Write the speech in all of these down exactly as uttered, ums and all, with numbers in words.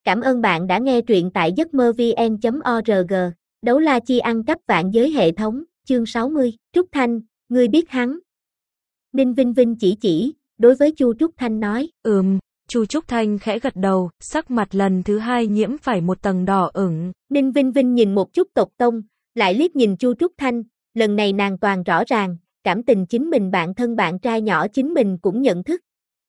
Cảm ơn bạn đã nghe truyện tại giấc mơ vn chấm org. Đấu la chi ăn cắp vạn giới hệ thống, chương sáu mươi. Trúc Thanh, ngươi biết hắn. Ninh Vinh Vinh chỉ chỉ, đối với Chu Trúc Thanh nói. Ừm, Chu Trúc Thanh khẽ gật đầu, sắc mặt lần thứ hai nhiễm phải một tầng đỏ ửng. Ninh Vinh Vinh nhìn một chút Tộc Tông, lại liếc nhìn Chu Trúc Thanh, lần này nàng toàn rõ ràng, cảm tình chính mình bạn thân bạn trai nhỏ chính mình cũng nhận thức.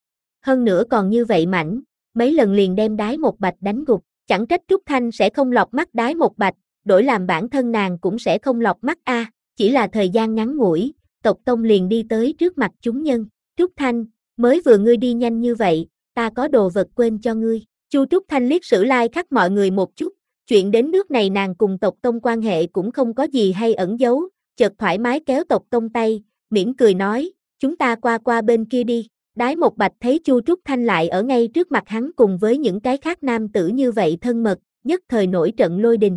Hơn nữa còn như vậy mảnh, mấy lần liền đem Đái Một Bạch đánh gục, chẳng trách Trúc Thanh sẽ không lọt mắt Đái Một Bạch, đổi làm bản thân nàng cũng sẽ không lọt mắt a, chỉ là thời gian ngắn ngủi, Tộc Tông liền đi tới trước mặt chúng nhân. Trúc Thanh, mới vừa ngươi đi nhanh như vậy, ta có đồ vật quên cho ngươi. Chu Trúc Thanh liếc Sử Lai Khắc mọi người một chút, chuyện đến nước này nàng cùng Tộc Tông quan hệ cũng không có gì hay ẩn giấu, chợt thoải mái kéo Tộc Tông tay, mỉm cười nói, chúng ta qua qua bên kia đi. Đái Một Bạch thấy Chu Trúc Thanh lại ở ngay trước mặt hắn cùng với những cái khác nam tử như vậy thân mật, nhất thời nổi trận lôi đình.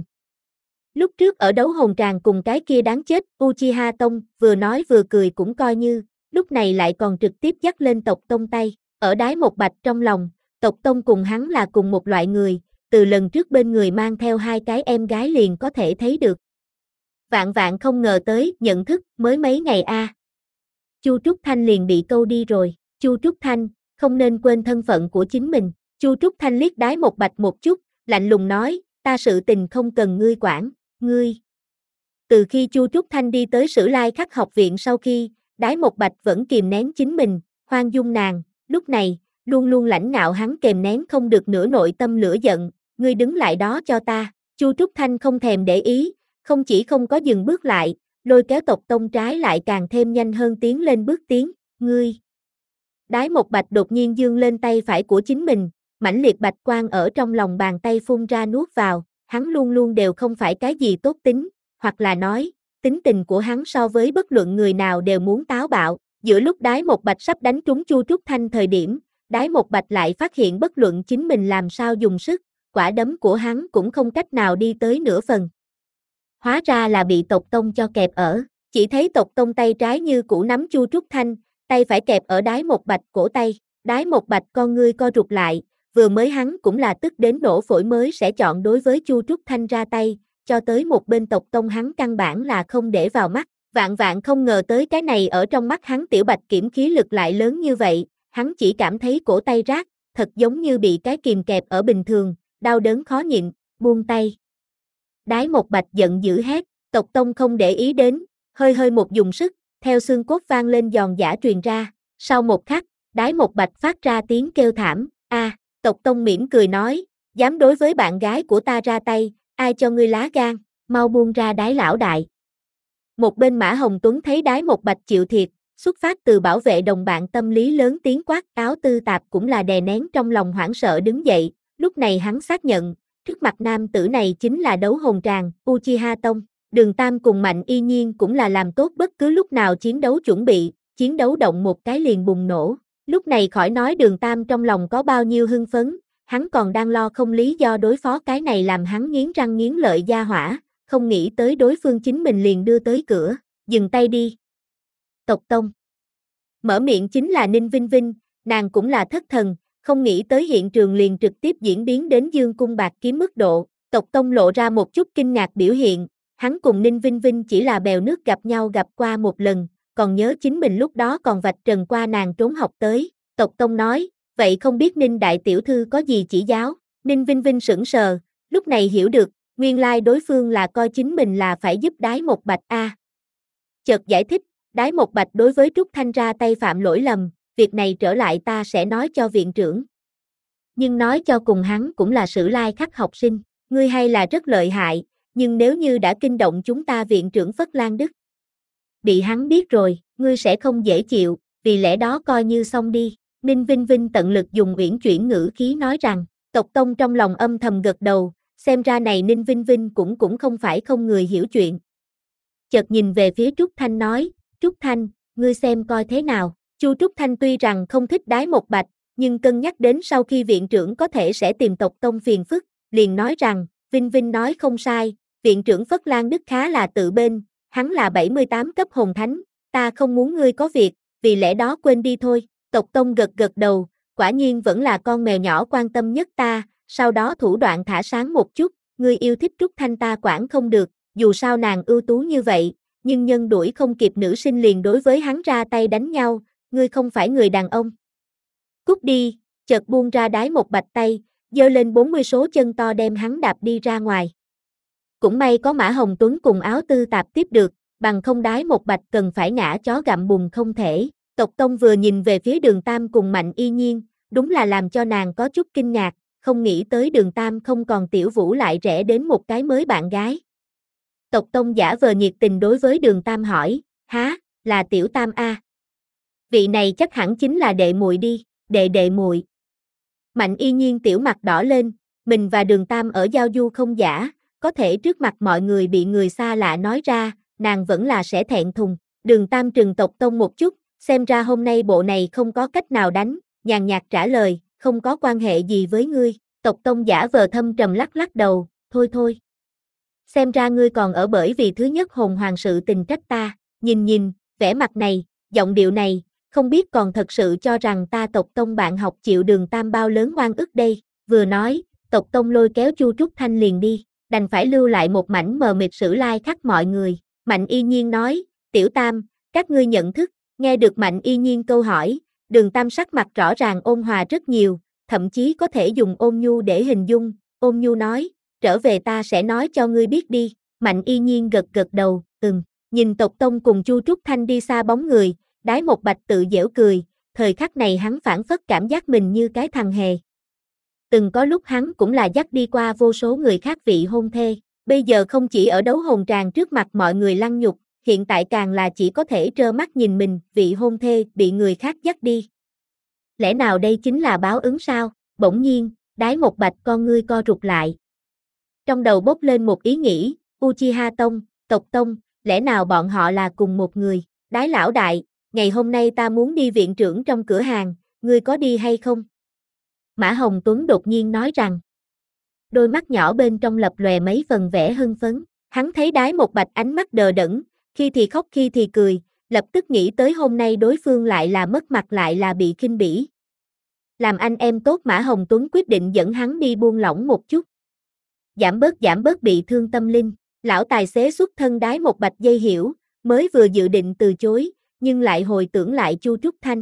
Lúc trước ở đấu hồn tràng cùng cái kia đáng chết, Uchiha Tông, vừa nói vừa cười cũng coi như, lúc này lại còn trực tiếp dắt lên Tộc Tông tay. Ở Đái Một Bạch trong lòng, Tộc Tông cùng hắn là cùng một loại người, từ lần trước bên người mang theo hai cái em gái liền có thể thấy được. Vạn vạn không ngờ tới, nhận thức, mới mấy ngày a. À. Chu Trúc Thanh liền bị câu đi rồi. Chu Trúc Thanh, không nên quên thân phận của chính mình. Chu Trúc Thanh liếc Đái Một Bạch một chút, lạnh lùng nói, ta sự tình không cần ngươi quản, ngươi. Từ khi Chu Trúc Thanh đi tới Sử Lai Khắc học viện sau khi, Đái Một Bạch vẫn kìm nén chính mình, khoan dung nàng, lúc này, luôn luôn lãnh ngạo hắn kềm nén không được nửa nội tâm lửa giận, ngươi đứng lại đó cho ta. Chu Trúc Thanh không thèm để ý, không chỉ không có dừng bước lại, lôi kéo Tộc Tông trái lại càng thêm nhanh hơn tiến lên bước tiến, ngươi. Đái Một Bạch đột nhiên giương lên tay phải của chính mình, mãnh liệt bạch quang ở trong lòng bàn tay phun ra nuốt vào, hắn luôn luôn đều không phải cái gì tốt tính, hoặc là nói, tính tình của hắn so với bất luận người nào đều muốn táo bạo. Giữa lúc Đái Một Bạch sắp đánh trúng Chu Trúc Thanh thời điểm, Đái Một Bạch lại phát hiện bất luận chính mình làm sao dùng sức, quả đấm của hắn cũng không cách nào đi tới nửa phần. Hóa ra là bị Tộc Tông cho kẹp ở, chỉ thấy Tộc Tông tay trái như cũ nắm Chu Trúc Thanh, tay phải kẹp ở Đái Một Bạch cổ tay. Đái Một Bạch con ngươi co rụt lại, vừa mới hắn cũng là tức đến nổ phổi mới sẽ chọn đối với Chu Trúc Thanh ra tay, cho tới một bên Tộc Tông hắn căn bản là không để vào mắt, vạn vạn không ngờ tới cái này ở trong mắt hắn tiểu bạch kiểm khí lực lại lớn như vậy, hắn chỉ cảm thấy cổ tay rát, thật giống như bị cái kìm kẹp ở bình thường, đau đớn khó nhịn, buông tay. Đái Một Bạch giận dữ hét, Tộc Tông không để ý đến, hơi hơi một dùng sức, theo xương cốt vang lên giòn giã truyền ra, sau một khắc, Đái Một Bạch phát ra tiếng kêu thảm, a, à, Tộc Tông mỉm cười nói, dám đối với bạn gái của ta ra tay, ai cho ngươi lá gan, mau buông ra Đái lão đại. Một bên Mã Hồng Tuấn thấy Đái Một Bạch chịu thiệt, xuất phát từ bảo vệ đồng bạn tâm lý lớn tiếng quát, Áo Tư Tạp cũng là đè nén trong lòng hoảng sợ đứng dậy, lúc này hắn xác nhận, trước mặt nam tử này chính là đấu hồn tràng, Uchiha Tông. Đường Tam cùng Mạnh Y Nhiên cũng là làm tốt bất cứ lúc nào chiến đấu chuẩn bị, chiến đấu động một cái liền bùng nổ. Lúc này khỏi nói Đường Tam trong lòng có bao nhiêu hưng phấn, hắn còn đang lo không lý do đối phó cái này làm hắn nghiến răng nghiến lợi gia hỏa, không nghĩ tới đối phương chính mình liền đưa tới cửa, dừng tay đi. Tộc Tông. Mở miệng chính là Ninh Vinh Vinh, nàng cũng là thất thần, không nghĩ tới hiện trường liền trực tiếp diễn biến đến dương cung bạc kiếm mức độ. Tộc Tông lộ ra một chút kinh ngạc biểu hiện. Hắn cùng Ninh Vinh Vinh chỉ là bèo nước gặp nhau gặp qua một lần, còn nhớ chính mình lúc đó còn vạch trần qua nàng trốn học tới. Tộc Tông nói, vậy không biết Ninh đại tiểu thư có gì chỉ giáo? Ninh Vinh Vinh sững sờ, lúc này hiểu được, nguyên lai đối phương là coi chính mình là phải giúp Đái Một Bạch a. À. Chợt giải thích, Đái Một Bạch đối với Trúc Thanh ra tay phạm lỗi lầm, việc này trở lại ta sẽ nói cho viện trưởng. Nhưng nói cho cùng hắn cũng là Sử Lai Khắc học sinh, ngươi hay là rất lợi hại. Nhưng nếu như đã kinh động chúng ta viện trưởng Phất Lan Đức, bị hắn biết rồi, ngươi sẽ không dễ chịu, vì lẽ đó coi như xong đi. Ninh Vinh Vinh tận lực dùng uyển chuyển ngữ khí nói rằng, Tộc Tông trong lòng âm thầm gật đầu, xem ra này Ninh Vinh Vinh cũng cũng không phải không người hiểu chuyện. Chợt nhìn về phía Trúc Thanh nói, Trúc Thanh, ngươi xem coi thế nào. Chu Trúc Thanh tuy rằng không thích Đái Một Bạch, nhưng cân nhắc đến sau khi viện trưởng có thể sẽ tìm Tộc Tông phiền phức, liền nói rằng, Vinh Vinh nói không sai. Viện trưởng Phất Lan Đức khá là tự bên, hắn là bảy mươi tám cấp hồn thánh, ta không muốn ngươi có việc, vì lẽ đó quên đi thôi. Tộc Tông gật gật đầu, quả nhiên vẫn là con mèo nhỏ quan tâm nhất ta, sau đó thủ đoạn thả sáng một chút, ngươi yêu thích Trúc Thanh ta quản không được, dù sao nàng ưu tú như vậy, nhưng nhân đuổi không kịp nữ sinh liền đối với hắn ra tay đánh nhau, ngươi không phải người đàn ông. Cút đi, chợt buông ra đái một bạch tay, giơ lên bốn mươi số chân to đem hắn đạp đi ra ngoài. Cũng may có Mã Hồng Tuấn cùng Áo Tư Tạp tiếp được, bằng không đái một bạch cần phải ngã chó gặm bùn không thể. Tộc Tông vừa nhìn về phía Đường Tam cùng Mạnh Y Nhiên, đúng là làm cho nàng có chút kinh ngạc, không nghĩ tới Đường Tam không còn Tiểu Vũ lại rẽ đến một cái mới bạn gái. Tộc Tông giả vờ nhiệt tình đối với Đường Tam hỏi, há, là Tiểu Tam a? Vị này chắc hẳn chính là đệ muội đi, đệ đệ muội. Mạnh Y Nhiên tiểu mặt đỏ lên, mình và Đường Tam ở giao du không giả, có thể trước mặt mọi người bị người xa lạ nói ra, nàng vẫn là sẽ thẹn thùng. Đường Tam trừng Tộc Tông một chút, xem ra hôm nay bộ này không có cách nào đánh, nhàn nhạt trả lời, không có quan hệ gì với ngươi. Tộc Tông giả vờ thâm trầm lắc lắc đầu, thôi thôi. Xem ra ngươi còn ở bởi vì thứ nhất hồn hoàng sự tình trách ta, nhìn nhìn, vẻ mặt này, giọng điệu này, không biết còn thật sự cho rằng ta Tộc Tông bạn học chịu Đường Tam bao lớn oan ức đây. Vừa nói, Tộc Tông lôi kéo Chu Trúc Thanh liền đi, đành phải lưu lại một mảnh mờ mịt sử lai khắc mọi người. Mạnh Y Nhiên nói, Tiểu Tam, các ngươi nhận thức. Nghe được Mạnh Y Nhiên câu hỏi, Đường Tam sắc mặt rõ ràng ôn hòa rất nhiều, thậm chí có thể dùng ôn nhu để hình dung. Ôn nhu nói, trở về ta sẽ nói cho ngươi biết đi. Mạnh Y Nhiên gật gật đầu, ừm. Nhìn Tộc Tông cùng Chu Trúc Thanh đi xa bóng người, đái một bạch tự giễu cười, thời khắc này hắn phản phất cảm giác mình như cái thằng hề. Từng có lúc hắn cũng là dắt đi qua vô số người khác vị hôn thê, bây giờ không chỉ ở đấu hồn tràng trước mặt mọi người lăng nhục, hiện tại càng là chỉ có thể trơ mắt nhìn mình, vị hôn thê, bị người khác dắt đi. Lẽ nào đây chính là báo ứng sao? Bỗng nhiên, đái một bạch con ngươi co rụt lại. Trong đầu bốc lên một ý nghĩ, Uchiha Tông, Tộc Tông, lẽ nào bọn họ là cùng một người? Đái lão đại, ngày hôm nay ta muốn đi viện trưởng trong cửa hàng, ngươi có đi hay không? Mã Hồng Tuấn đột nhiên nói rằng. Đôi mắt nhỏ bên trong lập lòe mấy phần vẻ hưng phấn, hắn thấy đái một bạch ánh mắt đờ đẫn, khi thì khóc khi thì cười, lập tức nghĩ tới hôm nay đối phương lại là mất mặt lại là bị khinh bỉ. Làm anh em tốt Mã Hồng Tuấn quyết định dẫn hắn đi buông lỏng một chút. Giảm bớt giảm bớt bị thương tâm linh, lão tài xế xuất thân đái một bạch dây hiểu, mới vừa dự định từ chối, nhưng lại hồi tưởng lại Chu Trúc Thanh.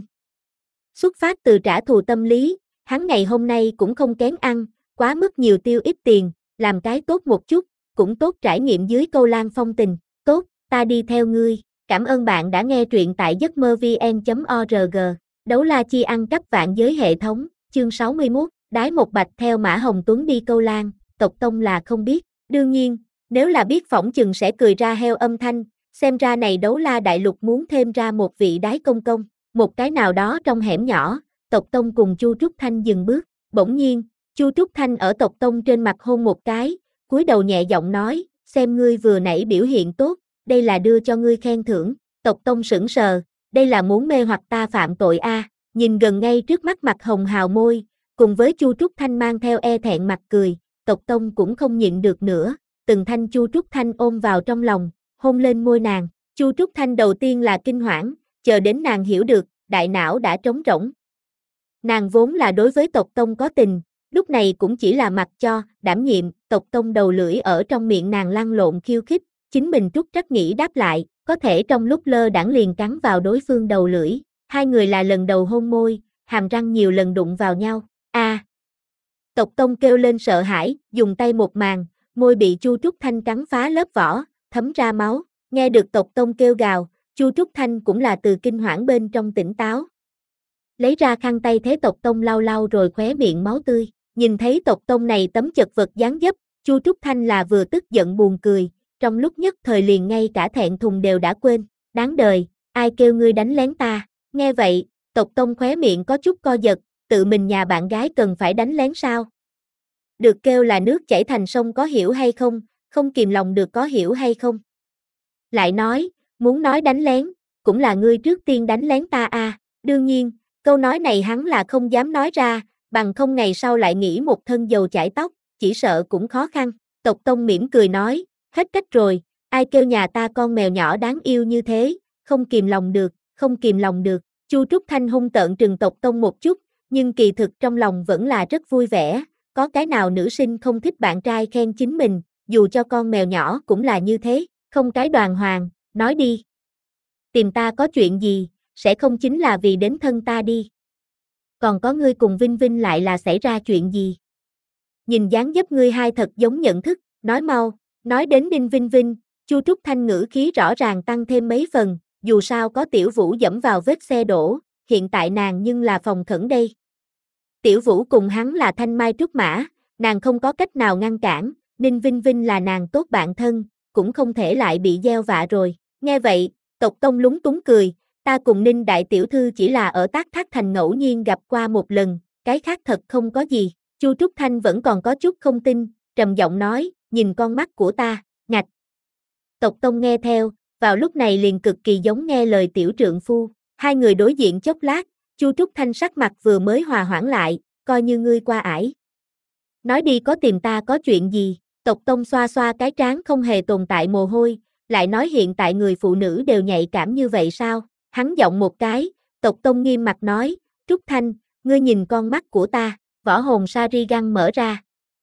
Xuất phát từ trả thù tâm lý, hắn ngày hôm nay cũng không kén ăn, quá mức nhiều tiêu ít tiền, làm cái tốt một chút, cũng tốt trải nghiệm dưới câu lan phong tình. Tốt, ta đi theo ngươi. Cảm ơn bạn đã nghe truyện tại giấc mơ vn chấm org. Đấu la chi ăn cắp vạn giới hệ thống, chương sáu mươi mốt, đái một bạch theo Mã Hồng Tuấn đi câu lan, Tộc Tông là không biết. Đương nhiên, nếu là biết phỏng chừng sẽ cười ra heo âm thanh, xem ra này đấu la đại lục muốn thêm ra một vị đái công công. Một cái nào đó trong hẻm nhỏ, Tộc Tông cùng Chu Trúc Thanh dừng bước, bỗng nhiên, Chu Trúc Thanh ở Tộc Tông trên mặt hôn một cái, cúi đầu nhẹ giọng nói, xem ngươi vừa nãy biểu hiện tốt, đây là đưa cho ngươi khen thưởng. Tộc Tông sững sờ, đây là muốn mê hoặc ta phạm tội a? À. Nhìn gần ngay trước mắt mặt hồng hào môi, cùng với Chu Trúc Thanh mang theo e thẹn mặt cười, Tộc Tông cũng không nhịn được nữa, từng thanh Chu Trúc Thanh ôm vào trong lòng, hôn lên môi nàng. Chu Trúc Thanh đầu tiên là kinh hoảng, chờ đến nàng hiểu được, đại não đã trống rỗng. Nàng vốn là đối với Tộc Tông có tình, lúc này cũng chỉ là mặc cho, đảm nhiệm. Tộc Tông đầu lưỡi ở trong miệng nàng lăn lộn khiêu khích, chính mình trút trách nghĩ đáp lại, có thể trong lúc lơ đãng liền cắn vào đối phương đầu lưỡi, hai người là lần đầu hôn môi, hàm răng nhiều lần đụng vào nhau. A! À. Tộc Tông kêu lên sợ hãi, dùng tay một màn, môi bị Chu Trúc Thanh cắn phá lớp vỏ, thấm ra máu. Nghe được Tộc Tông kêu gào, Chu Trúc Thanh cũng là từ kinh hoảng bên trong tỉnh táo. Lấy ra khăn tay thế Tộc Tông lau lau rồi khóe miệng máu tươi. Nhìn thấy Tộc Tông này tấm chật vật dáng dấp, Chu Trúc Thanh là vừa tức giận buồn cười, trong lúc nhất thời liền ngay cả thẹn thùng đều đã quên. Đáng đời, ai kêu ngươi đánh lén ta? Nghe vậy, Tộc Tông khóe miệng có chút co giật, tự mình nhà bạn gái cần phải đánh lén sao? Được kêu là nước chảy thành sông có hiểu hay không, không kìm lòng được có hiểu hay không? Lại nói, muốn nói đánh lén, cũng là ngươi trước tiên đánh lén ta à, đương nhiên, câu nói này hắn là không dám nói ra, bằng không ngày sau lại nghĩ một thân dầu chải tóc, chỉ sợ cũng khó khăn. Tộc Tông mỉm cười nói, hết cách rồi, ai kêu nhà ta con mèo nhỏ đáng yêu như thế, không kìm lòng được, không kìm lòng được. Chu Trúc Thanh hung tợn trừng Tộc Tông một chút, nhưng kỳ thực trong lòng vẫn là rất vui vẻ, có cái nào nữ sinh không thích bạn trai khen chính mình, dù cho con mèo nhỏ cũng là như thế, không cái đoàn hoàng, nói đi. Tìm ta có chuyện gì, sẽ không chính là vì đến thân ta đi. Còn có ngươi cùng Vinh Vinh lại là xảy ra chuyện gì? Nhìn dáng dấp ngươi hai thật giống nhận thức, nói mau, nói đến Đinh Vinh Vinh, Chu Trúc Thanh ngữ khí rõ ràng tăng thêm mấy phần, dù sao có Tiểu Vũ dẫm vào vết xe đổ, hiện tại nàng nhưng là phòng khẩn đây. Tiểu Vũ cùng hắn là thanh mai trúc mã, nàng không có cách nào ngăn cản, Ninh Vinh Vinh là nàng tốt bạn thân, cũng không thể lại bị gieo vạ rồi. Nghe vậy, Tộc Tông lúng túng cười, ta cùng Ninh đại tiểu thư chỉ là ở Tác Thác Thành ngẫu nhiên gặp qua một lần, cái khác thật không có gì. Chu Trúc Thanh vẫn còn có chút không tin, trầm giọng nói, nhìn con mắt của ta, ngạch. Tộc Tông nghe theo, vào lúc này liền cực kỳ giống nghe lời tiểu trượng phu, hai người đối diện chốc lát, Chu Trúc Thanh sắc mặt vừa mới hòa hoãn lại, coi như ngươi qua ải. Nói đi có tìm ta có chuyện gì, Tộc Tông xoa xoa cái trán không hề tồn tại mồ hôi, lại nói hiện tại người phụ nữ đều nhạy cảm như vậy sao, hắn giọng một cái, Tộc Tông nghiêm mặt nói, Trúc Thanh, ngươi nhìn con mắt của ta, võ hồn Sharingan mở ra.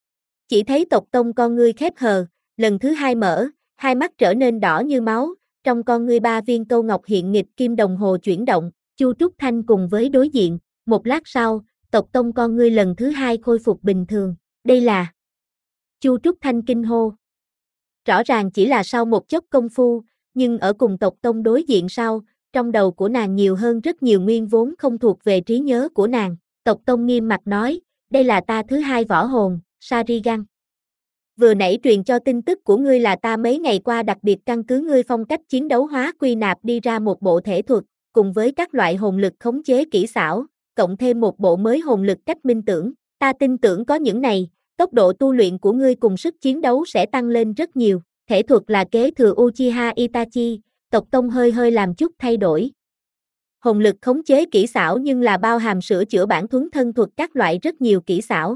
Chỉ thấy Tộc Tông con ngươi khép hờ, lần thứ hai mở, hai mắt trở nên đỏ như máu, trong con ngươi ba viên câu ngọc hiện nghịch kim đồng hồ chuyển động, Chu Trúc Thanh cùng với đối diện, một lát sau, Tộc Tông con ngươi lần thứ hai khôi phục bình thường, đây là Chu Trúc Thanh kinh hô. Rõ ràng chỉ là sau một chốc công phu, nhưng ở cùng Tộc Tông đối diện sau, trong đầu của nàng nhiều hơn rất nhiều nguyên vốn không thuộc về trí nhớ của nàng, Tộc Tông nghiêm mặt nói, đây là ta thứ hai võ hồn, Sharingan. Vừa nãy truyền cho tin tức của ngươi là ta mấy ngày qua đặc biệt căn cứ ngươi phong cách chiến đấu hóa quy nạp đi ra một bộ thể thuật, cùng với các loại hồn lực khống chế kỹ xảo, cộng thêm một bộ mới hồn lực cách minh tưởng, ta tin tưởng có những này, tốc độ tu luyện của ngươi cùng sức chiến đấu sẽ tăng lên rất nhiều, thể thuật là kế thừa Uchiha Itachi, Tộc Tông hơi hơi làm chút thay đổi. Hồn lực khống chế kỹ xảo nhưng là bao hàm sửa chữa bản thuấn thân thuật các loại rất nhiều kỹ xảo.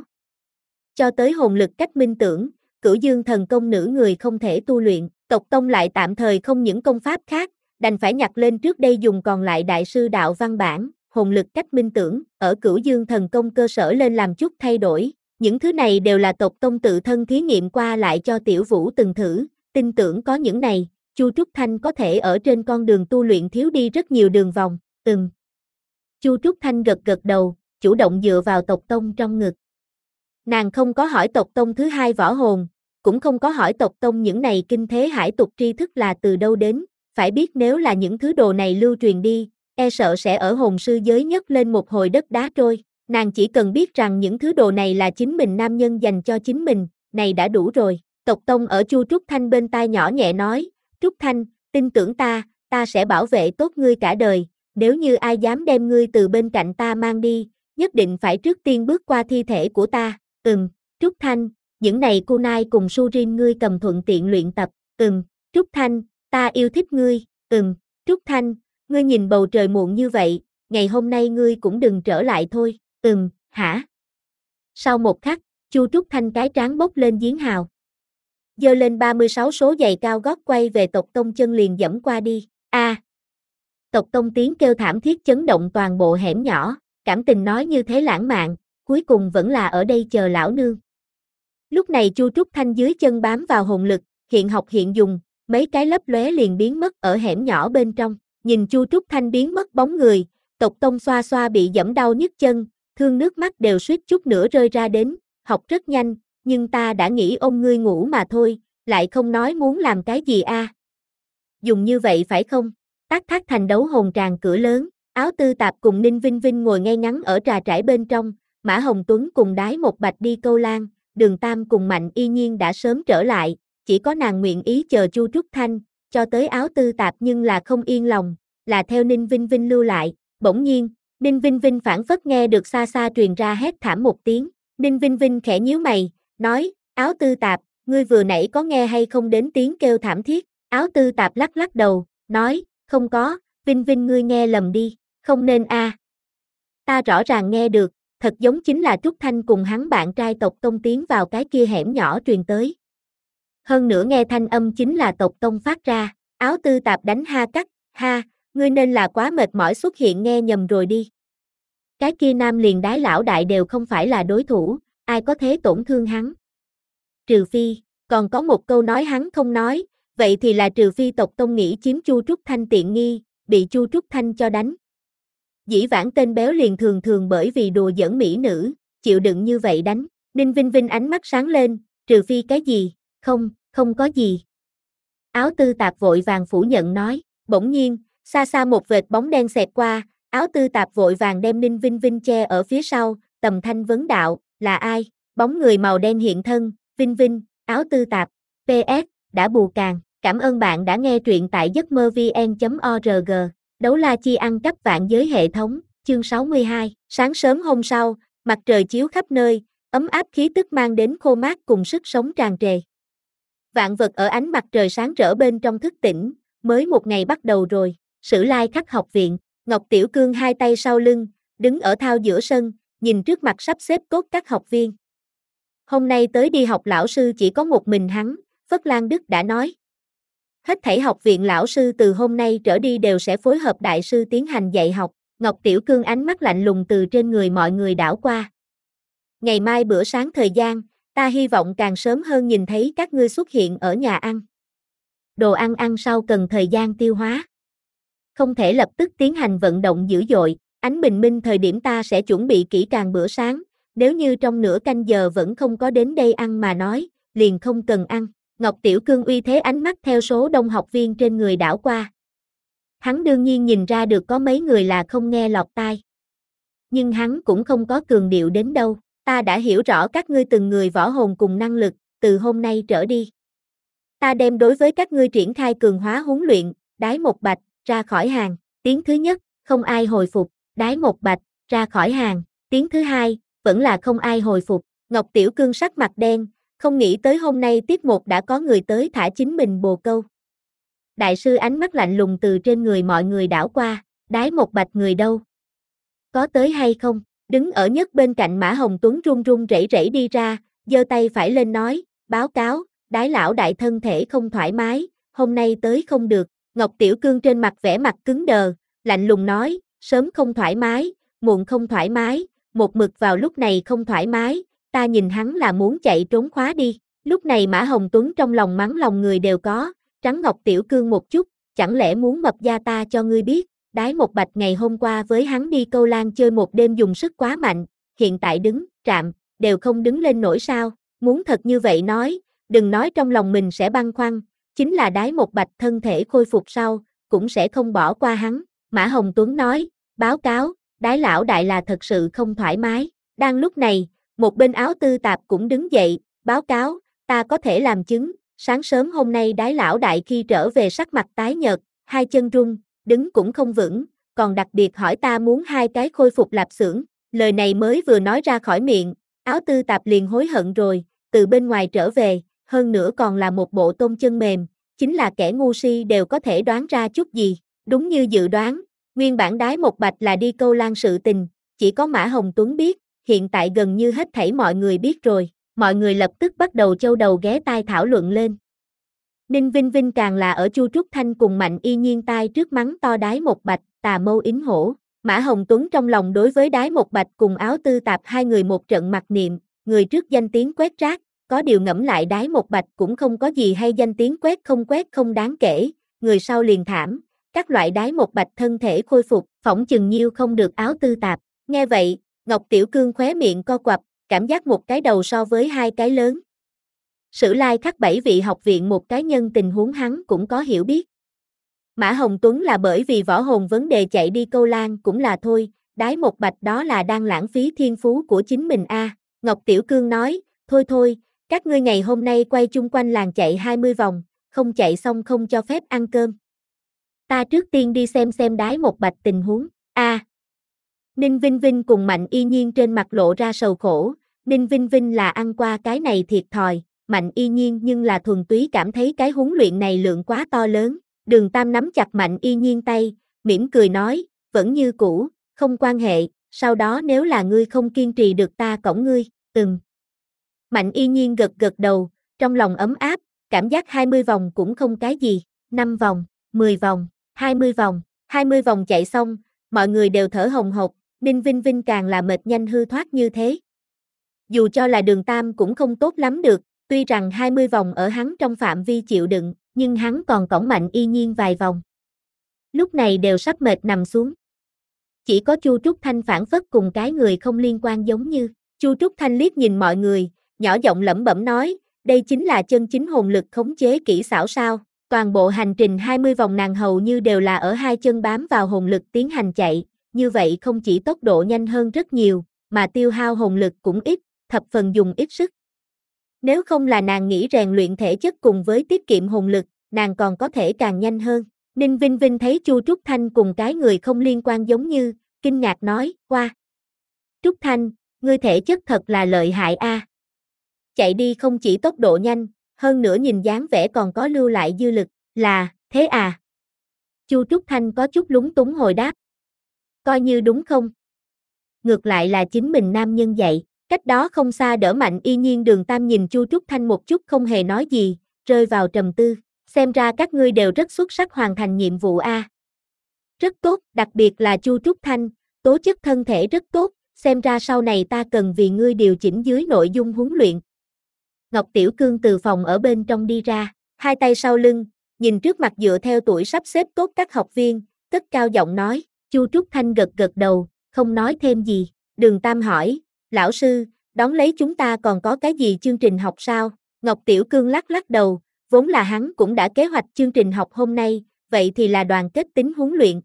Cho tới hồn lực cách minh tưởng, Cửu Dương thần công nữ người không thể tu luyện, Tộc Tông lại tạm thời không những công pháp khác, đành phải nhặt lên trước đây dùng còn lại đại sư đạo văn bản, hồn lực cách minh tưởng, ở Cửu Dương thần công cơ sở lên làm chút thay đổi. Những thứ này đều là Tộc Tông tự thân thí nghiệm qua lại cho Tiểu Vũ từng thử, tin tưởng có những này, Chu Trúc Thanh có thể ở trên con đường tu luyện thiếu đi rất nhiều đường vòng, ừm. Chu Trúc Thanh gật gật đầu, chủ động dựa vào Tộc Tông trong ngực. Nàng không có hỏi Tộc Tông thứ hai võ hồn, cũng không có hỏi Tộc Tông những này kinh thế hải tục tri thức là từ đâu đến, phải biết nếu là những thứ đồ này lưu truyền đi, e sợ sẽ ở hồn sư giới nhấc lên một hồi đất đá trôi, nàng chỉ cần biết rằng những thứ đồ này là chính mình nam nhân dành cho chính mình, này đã đủ rồi. Tộc Tông ở Chu Trúc Thanh bên tai nhỏ nhẹ nói, Trúc Thanh, tin tưởng ta, ta sẽ bảo vệ tốt ngươi cả đời, nếu như ai dám đem ngươi từ bên cạnh ta mang đi, nhất định phải trước tiên bước qua thi thể của ta, ừm, Trúc Thanh, những này kunai cùng Surin ngươi cầm thuận tiện luyện tập, ừm, Trúc Thanh, ta yêu thích ngươi, ừm, Trúc Thanh, ngươi nhìn bầu trời muộn như vậy, ngày hôm nay ngươi cũng đừng trở lại thôi, ừm, hả? Sau một khắc, Chu Trúc Thanh cái trán bốc lên giếng hào. Giơ lên ba mươi sáu số giày cao gót quay về Tộc Tông chân liền dẫm qua đi, a. À. Tộc Tông tiếng kêu thảm thiết chấn động toàn bộ hẻm nhỏ, cảm tình nói như thế lãng mạn, cuối cùng vẫn là ở đây chờ lão nương. Lúc này Chu Trúc Thanh dưới chân bám vào hồn lực, hiện học hiện dùng, mấy cái lấp lóe liền biến mất ở hẻm nhỏ bên trong, nhìn Chu Trúc Thanh biến mất bóng người, Tộc Tông xoa xoa bị dẫm đau nhức chân, thương nước mắt đều suýt chút nữa rơi ra đến, học rất nhanh, nhưng ta đã nghĩ ôm ngươi ngủ mà thôi, lại không nói muốn làm cái gì a. À. Dùng như vậy phải không? Tác Thác Thành đấu hồn tràng cửa lớn, Áo Tư Tạp cùng Ninh Vinh Vinh ngồi ngay ngắn ở trà trải bên trong, Mã Hồng Tuấn cùng Đái Một Bạch đi câu lan, Đường Tam cùng Mạnh Y Nhiên đã sớm trở lại, chỉ có nàng nguyện ý chờ Chu Trúc Thanh, cho tới Áo Tư Tạp nhưng là không yên lòng, là theo Ninh Vinh Vinh lưu lại, bỗng nhiên, Ninh Vinh Vinh phản phất nghe được xa xa truyền ra hét thảm một tiếng, Ninh Vinh Vinh khẽ nhíu mày, nói, Áo Tư Tạp, ngươi vừa nãy có nghe hay không đến tiếng kêu thảm thiết, Áo Tư Tạp lắc lắc đầu, nói, không có, Vinh Vinh ngươi nghe lầm đi, không nên a. À. Ta rõ ràng nghe được, thật giống chính là Trúc Thanh cùng hắn bạn trai Tộc Tông tiến vào cái kia hẻm nhỏ truyền tới. Hơn nữa nghe thanh âm chính là Tộc Tông phát ra, Áo Tư Tạp đánh ha cắt, ha, ngươi nên là quá mệt mỏi xuất hiện nghe nhầm rồi đi. Cái kia nam liền Đái lão đại đều không phải là đối thủ, ai có thể tổn thương hắn. Trừ phi, còn có một câu nói hắn không nói, vậy thì là trừ phi tộc tông nghĩ chiếm Chu Trúc Thanh tiện nghi, bị Chu Trúc Thanh cho đánh. Dĩ vãng tên béo liền thường thường bởi vì đùa giỡn mỹ nữ, chịu đựng như vậy đánh. Ninh Vinh Vinh ánh mắt sáng lên, trừ phi cái gì, không, không có gì. Áo tư tạp vội vàng phủ nhận nói, bỗng nhiên, xa xa một vệt bóng đen xẹt qua, áo tư tạp vội vàng đem Ninh Vinh Vinh che ở phía sau, tầm thanh vấn đạo, là ai? Bóng người màu đen hiện thân, Vinh Vinh, áo tư tạp, pê ét, đã bù càng, cảm ơn bạn đã nghe truyện tại giấc mơ vn chấm org, đấu la chi ăn cắp vạn giới hệ thống, chương sáu mươi hai, sáng sớm hôm sau, mặt trời chiếu khắp nơi, ấm áp khí tức mang đến khô mát cùng sức sống tràn trề. Vạn vật ở ánh mặt trời sáng rỡ bên trong thức tỉnh, mới một ngày bắt đầu rồi. Sử Lai Khắc học viện, Ngọc Tiểu Cương hai tay sau lưng, đứng ở thao giữa sân, nhìn trước mặt sắp xếp cốt các học viên. Hôm nay tới đi học lão sư chỉ có một mình hắn, Phất Lan Đức đã nói. Hết thảy học viện lão sư từ hôm nay trở đi đều sẽ phối hợp đại sư tiến hành dạy học. Ngọc Tiểu Cương ánh mắt lạnh lùng từ trên người mọi người đảo qua. Ngày mai bữa sáng thời gian, ta hy vọng càng sớm hơn nhìn thấy các ngươi xuất hiện ở nhà ăn. Đồ ăn ăn sau cần thời gian tiêu hóa. Không thể lập tức tiến hành vận động dữ dội, ánh bình minh thời điểm ta sẽ chuẩn bị kỹ càng bữa sáng, nếu như trong nửa canh giờ vẫn không có đến đây ăn mà nói, liền không cần ăn. Ngọc Tiểu Cương uy thế ánh mắt theo số đông học viên trên người đảo qua. Hắn đương nhiên nhìn ra được có mấy người là không nghe lọt tai. Nhưng hắn cũng không có cường điệu đến đâu. Ta đã hiểu rõ các ngươi từng người võ hồn cùng năng lực, từ hôm nay trở đi. Ta đem đối với các ngươi triển khai cường hóa huấn luyện, đái một bạch, ra khỏi hàng. Tiếng thứ nhất, không ai hồi phục, đái một bạch, ra khỏi hàng. Tiếng thứ hai, vẫn là không ai hồi phục. Ngọc Tiểu Cương sắc mặt đen, không nghĩ tới hôm nay tiết một đã có người tới thả chính mình bồ câu. Đại sư ánh mắt lạnh lùng từ trên người mọi người đảo qua, đái một bạch người đâu? Có tới hay không? Đứng ở nhất bên cạnh Mã Hồng Tuấn run run rẩy rẩy đi ra, giơ tay phải lên nói, báo cáo, đái lão đại thân thể không thoải mái, hôm nay tới không được. Ngọc Tiểu Cương trên mặt vẻ mặt cứng đờ, lạnh lùng nói, sớm không thoải mái, muộn không thoải mái, một mực vào lúc này không thoải mái, ta nhìn hắn là muốn chạy trốn khóa đi. Lúc này Mã Hồng Tuấn trong lòng mắng lòng người đều có, trắng Ngọc Tiểu Cương một chút, chẳng lẽ muốn mập da ta cho ngươi biết. Đái một bạch ngày hôm qua với hắn đi câu lan chơi một đêm dùng sức quá mạnh, hiện tại đứng, trạm, đều không đứng lên nổi sao, muốn thật như vậy nói, đừng nói trong lòng mình sẽ băn khoăn, chính là đái một bạch thân thể khôi phục sau, cũng sẽ không bỏ qua hắn. Mã Hồng Tuấn nói, báo cáo, đái lão đại là thật sự không thoải mái. Đang lúc này, một bên áo tư tạp cũng đứng dậy, báo cáo, ta có thể làm chứng, sáng sớm hôm nay đái lão đại khi trở về sắc mặt tái nhợt, hai chân run, đứng cũng không vững, còn đặc biệt hỏi ta muốn hai cái khôi phục lạp xưởng. Lời này mới vừa nói ra khỏi miệng, áo tư tạp liền hối hận rồi, từ bên ngoài trở về, hơn nữa còn là một bộ tôm chân mềm, chính là kẻ ngu si đều có thể đoán ra chút gì. Đúng như dự đoán, nguyên bản đái một bạch là đi câu lan sự tình, chỉ có Mã Hồng Tuấn biết, hiện tại gần như hết thảy mọi người biết rồi, mọi người lập tức bắt đầu châu đầu ghé tai thảo luận lên. Ninh Vinh Vinh càng là ở Chu Trúc Thanh cùng Mạnh Y Nhiên tai trước mắng to đái một bạch, tà mâu yến hổ. Mã Hồng Tuấn trong lòng đối với đái một bạch cùng áo tư tạp hai người một trận mặc niệm, người trước danh tiếng quét rác, có điều ngẫm lại đái một bạch cũng không có gì hay danh tiếng quét không quét không đáng kể, người sau liền thảm, các loại đái một bạch thân thể khôi phục, phỏng chừng nhiêu không được áo tư tạp. Nghe vậy, Ngọc Tiểu Cương khóe miệng co quặp, cảm giác một cái đầu so với hai cái lớn. Sử Lai Khắc bảy vị học viện một cái nhân tình huống hắn cũng có hiểu biết. Mã Hồng Tuấn là bởi vì võ hồn vấn đề chạy đi câu lan cũng là thôi, đái một bạch đó là đang lãng phí thiên phú của chính mình a. À. Ngọc Tiểu Cương nói, thôi thôi, các ngươi ngày hôm nay quay chung quanh làng chạy hai mươi vòng, không chạy xong không cho phép ăn cơm. Ta trước tiên đi xem xem đái một bạch tình huống, a. À. Ninh Vinh Vinh cùng Mạnh Y Nhiên trên mặt lộ ra sầu khổ, Ninh Vinh Vinh là ăn qua cái này thiệt thòi, Mạnh Y Nhiên nhưng là thuần túy cảm thấy cái huấn luyện này lượng quá to lớn. Đường Tam nắm chặt Mạnh Y Nhiên tay, mỉm cười nói, vẫn như cũ, không quan hệ, sau đó nếu là ngươi không kiên trì được ta cõng ngươi, ừm. Mạnh Y Nhiên gật gật đầu, trong lòng ấm áp, cảm giác hai mươi vòng cũng không cái gì, năm vòng, mười vòng, hai mươi vòng, hai mươi vòng chạy xong, mọi người đều thở hồng hộc, Ninh Vinh Vinh càng là mệt nhanh hư thoát như thế. dù cho là Đường Tam cũng không tốt lắm được, tuy rằng hai mươi vòng ở hắn trong phạm vi chịu đựng, nhưng hắn còn cõng Mạnh Y Nhiên vài vòng. Lúc này đều sắp mệt nằm xuống. Chỉ có Chu Trúc Thanh phản phất cùng cái người không liên quan giống như. Chu Trúc Thanh liếc nhìn mọi người, nhỏ giọng lẩm bẩm nói, đây chính là chân chính hồn lực khống chế kỹ xảo sao? Toàn bộ hành trình hai mươi vòng nàng hầu như đều là ở hai chân bám vào hồn lực tiến hành chạy, như vậy không chỉ tốc độ nhanh hơn rất nhiều, mà tiêu hao hồn lực cũng ít, thập phần dùng ít sức. Nếu không là nàng nghĩ rèn luyện thể chất cùng với tiết kiệm hồn lực, nàng còn có thể càng nhanh hơn. Ninh Vinh Vinh thấy Chu Trúc Thanh cùng cái người không liên quan giống như, kinh ngạc nói, qua. Trúc Thanh, ngươi thể chất thật là lợi hại a. À. Chạy đi không chỉ tốc độ nhanh, hơn nữa nhìn dáng vẻ còn có lưu lại dư lực, là, thế à? Chu Trúc Thanh có chút lúng túng hồi đáp. Coi như đúng không? Ngược lại là chính mình nam nhân dạy, cách đó không xa đỡ Mạnh Y Nhiên. Đường Tam nhìn Chu Trúc Thanh một chút không hề nói gì, rơi vào trầm tư, xem ra các ngươi đều rất xuất sắc hoàn thành nhiệm vụ a. À. Rất tốt, đặc biệt là Chu Trúc Thanh, tố chất thân thể rất tốt, xem ra sau này ta cần vì ngươi điều chỉnh dưới nội dung huấn luyện. Ngọc Tiểu Cương từ phòng ở bên trong đi ra, hai tay sau lưng, nhìn trước mặt dựa theo tuổi sắp xếp tốt các học viên, cất cao giọng nói. Chu Trúc Thanh gật gật đầu, không nói thêm gì. Đường Tam hỏi, lão sư, đón lấy chúng ta còn có cái gì chương trình học sao? Ngọc Tiểu Cương lắc lắc đầu, vốn là hắn cũng đã kế hoạch chương trình học hôm nay, vậy thì là đoàn kết tính huấn luyện.